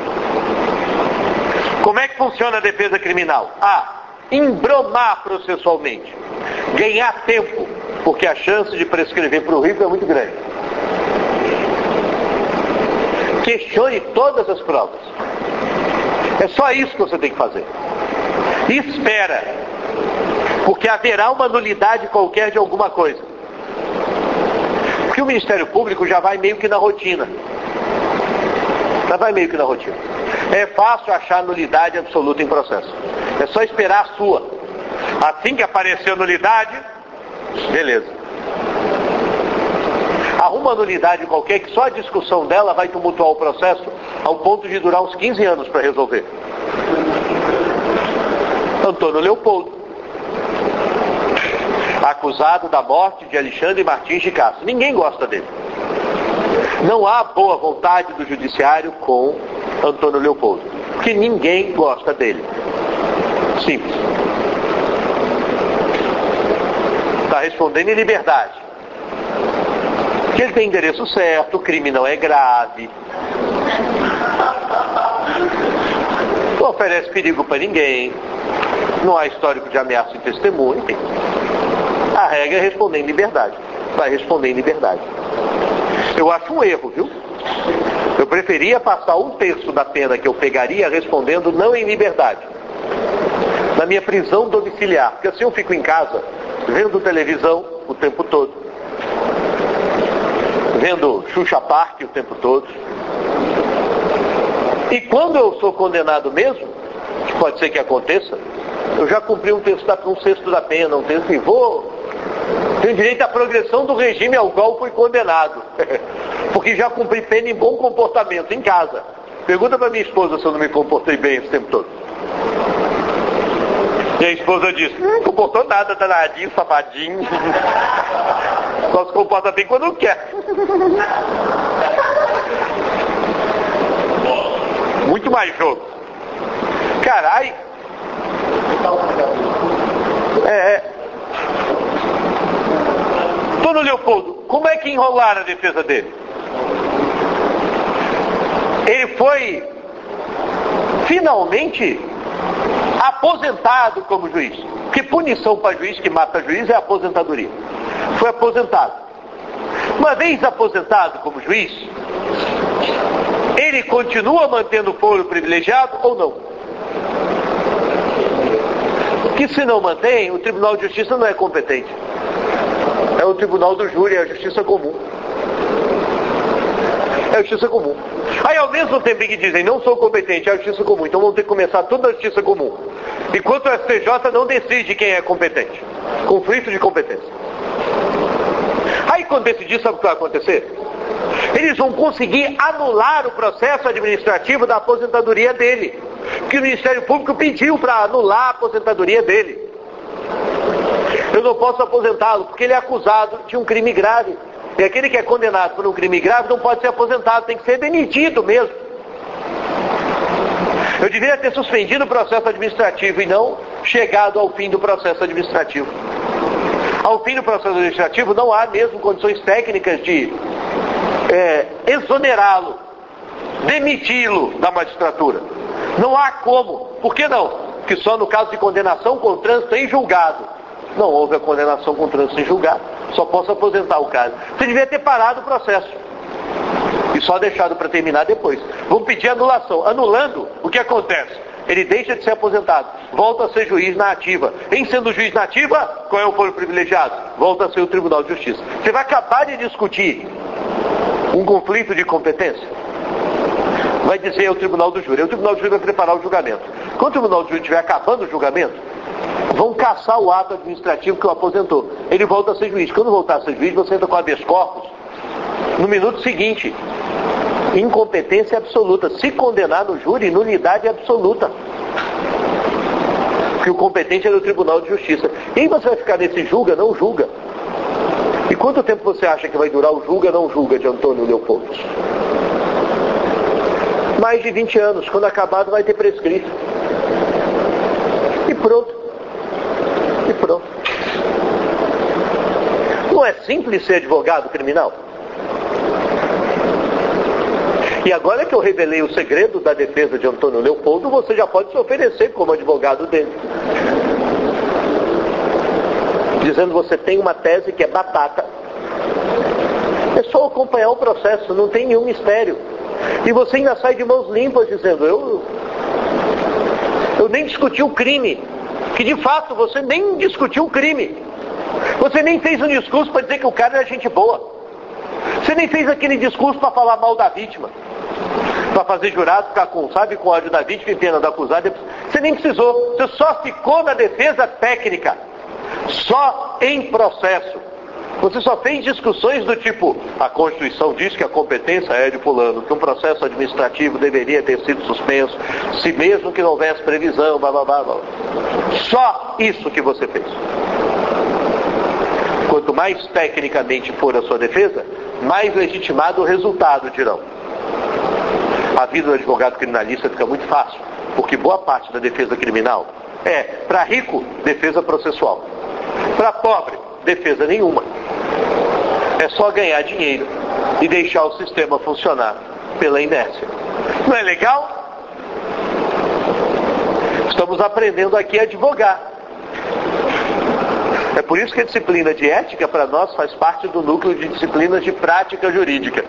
Como é que funciona a defesa criminal? Embromar processualmente. Ganhar tempo. Porque a chance de prescrever para o rico é muito grande. Questione todas as provas. É só isso que você tem que fazer. Espera. Porque haverá uma nulidade qualquer de alguma coisa. Porque o Ministério Público já vai meio que na rotina. É fácil achar nulidade absoluta em processo. É só esperar a sua. Assim que aparecer a nulidade, beleza. Arruma uma nulidade qualquer que só a discussão dela vai tumultuar o processo ao ponto de durar uns 15 anos para resolver. Antônio Leopoldo, acusado da morte de Alexandre Martins de Castro. Ninguém gosta dele. Não há boa vontade do judiciário com Antônio Leopoldo, porque ninguém gosta dele. Simples. Está respondendo em liberdade. Porque ele tem endereço certo, o crime não é grave, não oferece perigo para ninguém, não há histórico de ameaça em testemunho, enfim. A regra é responder em liberdade. Vai responder em liberdade. Eu acho um erro, viu? Eu preferia passar 1/3 da pena que eu pegaria respondendo não em liberdade, na minha prisão domiciliar, porque assim eu fico em casa vendo televisão o tempo todo, vendo Xuxa Park o tempo todo, e quando eu sou condenado mesmo, que pode ser que aconteça, eu já cumpri 1/6 da pena, tenho direito à progressão do regime ao qual fui condenado, porque já cumpri pena em bom comportamento em casa. Pergunta para minha esposa se eu não me comportei bem esse tempo todo. E a esposa disse, não comportou nada, danadinho, safadinho. Só se comporta bem quando quer. Muito mais jogo. Carai. Antônio Leopoldo, como é que enrolaram a defesa dele? Ele foi finalmente aposentado como juiz. Porque punição para juiz que mata juiz é aposentadoria. Foi aposentado. Uma vez aposentado como juiz, ele continua mantendo o foro privilegiado ou não? Porque se não mantém, o Tribunal de Justiça não é competente. É o Tribunal do Júri, é a Justiça Comum. É a Justiça Comum. Aí ao mesmo tempo que dizem, não sou competente, é a Justiça Comum, então vamos ter que começar tudo na Justiça Comum. Enquanto o STJ não decide quem é competente. Conflito de competência. Aí quando decidir, sabe o que vai acontecer? Eles vão conseguir anular o processo administrativo da aposentadoria dele. Porque o Ministério Público pediu para anular a aposentadoria dele. Eu não posso aposentá-lo porque ele é acusado de um crime grave. E aquele que é condenado por um crime grave não pode ser aposentado, tem que ser demitido mesmo. Eu deveria ter suspendido o processo administrativo e não chegado ao fim do processo administrativo. Ao fim do processo administrativo não há mesmo condições técnicas de exonerá-lo, demiti-lo da magistratura. Não há como. Por que não? Porque só no caso de condenação com trânsito em julgado. Não houve a condenação com trânsito em julgado. Só posso aposentar o caso. Você devia ter parado o processo. E só deixado para terminar depois. Vamos pedir anulação. Anulando, o que acontece? Ele deixa de ser aposentado. Volta a ser juiz na ativa. Em sendo juiz na ativa, qual é o foro privilegiado? Volta a ser o Tribunal de Justiça. Você vai acabar de discutir um conflito de competência? Vai dizer o Tribunal do Júri. O Tribunal do Júri vai preparar o julgamento. Quando o Tribunal do Júri estiver acabando o julgamento, vão cassar o ato administrativo que o aposentou. Ele volta a ser juiz. Quando voltar a ser juiz, você entra com habeas corpus no minuto seguinte. Incompetência absoluta. Se condenar no júri, nulidade absoluta. Porque o competente é do Tribunal de Justiça. E aí você vai ficar nesse julga, não julga. E quanto tempo você acha que vai durar o julga, não julga de Antônio Leopoldo? Mais de 20 anos. Quando acabado vai ter prescrito. E pronto. simples ser advogado criminal? E agora que eu revelei o segredo da defesa de Antônio Leopoldo, você já pode se oferecer como advogado dele. Dizendo: você tem uma tese que é batata. É só acompanhar o processo, não tem nenhum mistério. E você ainda sai de mãos limpas dizendo: eu nem discuti o crime. Que de fato você nem discutiu o crime. Você nem fez um discurso para dizer que o cara era gente boa. Você nem fez aquele discurso para falar mal da vítima. Para fazer jurado ficar com ódio da vítima e pena do acusado. Você nem precisou. Você só ficou na defesa técnica. Só em processo. Você só fez discussões do tipo: a Constituição diz que a competência é de fulano, que um processo administrativo deveria ter sido suspenso, se mesmo que não houvesse previsão, blá blá blá blá. Só isso que você fez. Quanto mais tecnicamente for a sua defesa, mais legitimado o resultado dirão. A vida do advogado criminalista fica muito fácil, porque boa parte da defesa criminal é, para rico, defesa processual. Para pobre, defesa nenhuma. É só ganhar dinheiro e deixar o sistema funcionar pela inércia. Não é legal? Estamos aprendendo aqui a advogar. É por isso que a disciplina de ética, para nós, faz parte do núcleo de disciplinas de prática jurídica.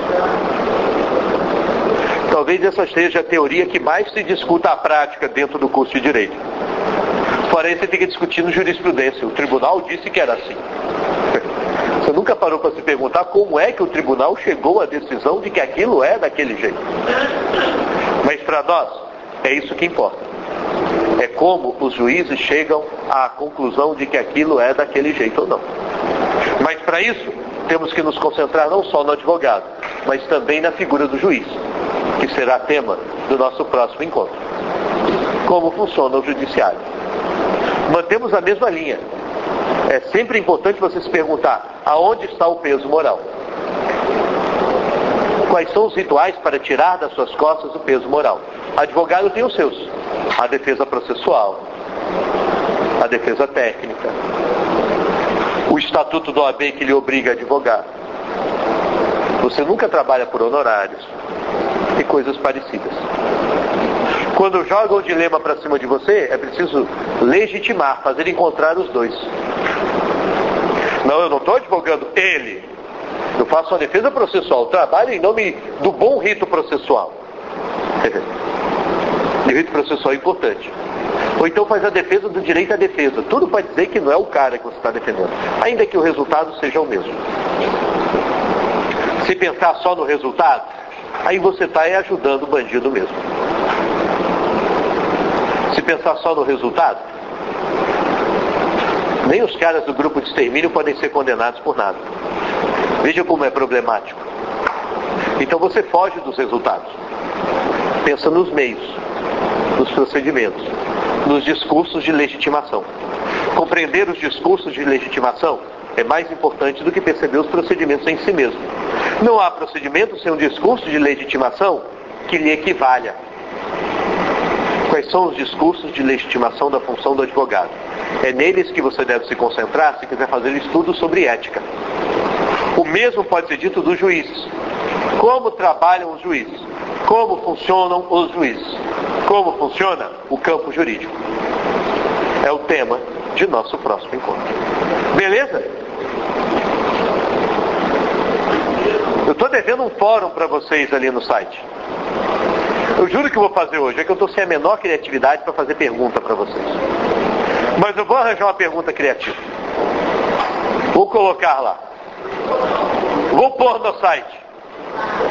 Talvez essa seja a teoria que mais se discuta a prática dentro do curso de Direito. Porém, você fica discutindo jurisprudência. O tribunal disse que era assim. Você nunca parou para se perguntar como é que o tribunal chegou à decisão de que aquilo é daquele jeito. Mas para nós, é isso que importa. É como os juízes chegam à conclusão de que aquilo é daquele jeito ou não. Mas para isso, temos que nos concentrar não só no advogado, mas também na figura do juiz, que será tema do nosso próximo encontro. Como funciona o judiciário? Mantemos a mesma linha. É sempre importante você se perguntar: aonde está o peso moral? Quais são os rituais para tirar das suas costas o peso moral? Advogado tem os seus: a defesa processual, a defesa técnica, o estatuto do OAB que lhe obriga a advogar. Você nunca trabalha por honorários e coisas parecidas. Quando jogam o dilema para cima de você, é preciso legitimar, fazer encontrar os dois. Não, eu não estou advogando ele. Eu faço a defesa processual. Trabalho em nome do bom rito processual. E o rito processual é importante. Ou então faz a defesa do direito à defesa. Tudo para dizer que não é o cara que você está defendendo. Ainda que o resultado seja o mesmo. Se pensar só no resultado, aí você está ajudando o bandido mesmo. Se pensar só no resultado, nem os caras do grupo de extermínio podem ser condenados por nada. Veja como é problemático. Então você foge dos resultados. Pensa nos meios, nos procedimentos, nos discursos de legitimação. Compreender os discursos de legitimação é mais importante do que perceber os procedimentos em si mesmo. Não há procedimento sem um discurso de legitimação que lhe equivalha. Quais são os discursos de legitimação da função do advogado? É neles que você deve se concentrar se quiser fazer estudo sobre ética. O mesmo pode ser dito dos juízes. Como trabalham os juízes? Como funcionam os juízes? Como funciona o campo jurídico? É o tema de nosso próximo encontro. Beleza? Eu estou devendo um fórum para vocês ali no site. Eu juro que eu vou fazer hoje. É que eu estou sem a menor criatividade para fazer pergunta para vocês. Mas eu vou arranjar uma pergunta criativa. Vou colocar lá. Vou pôr no site.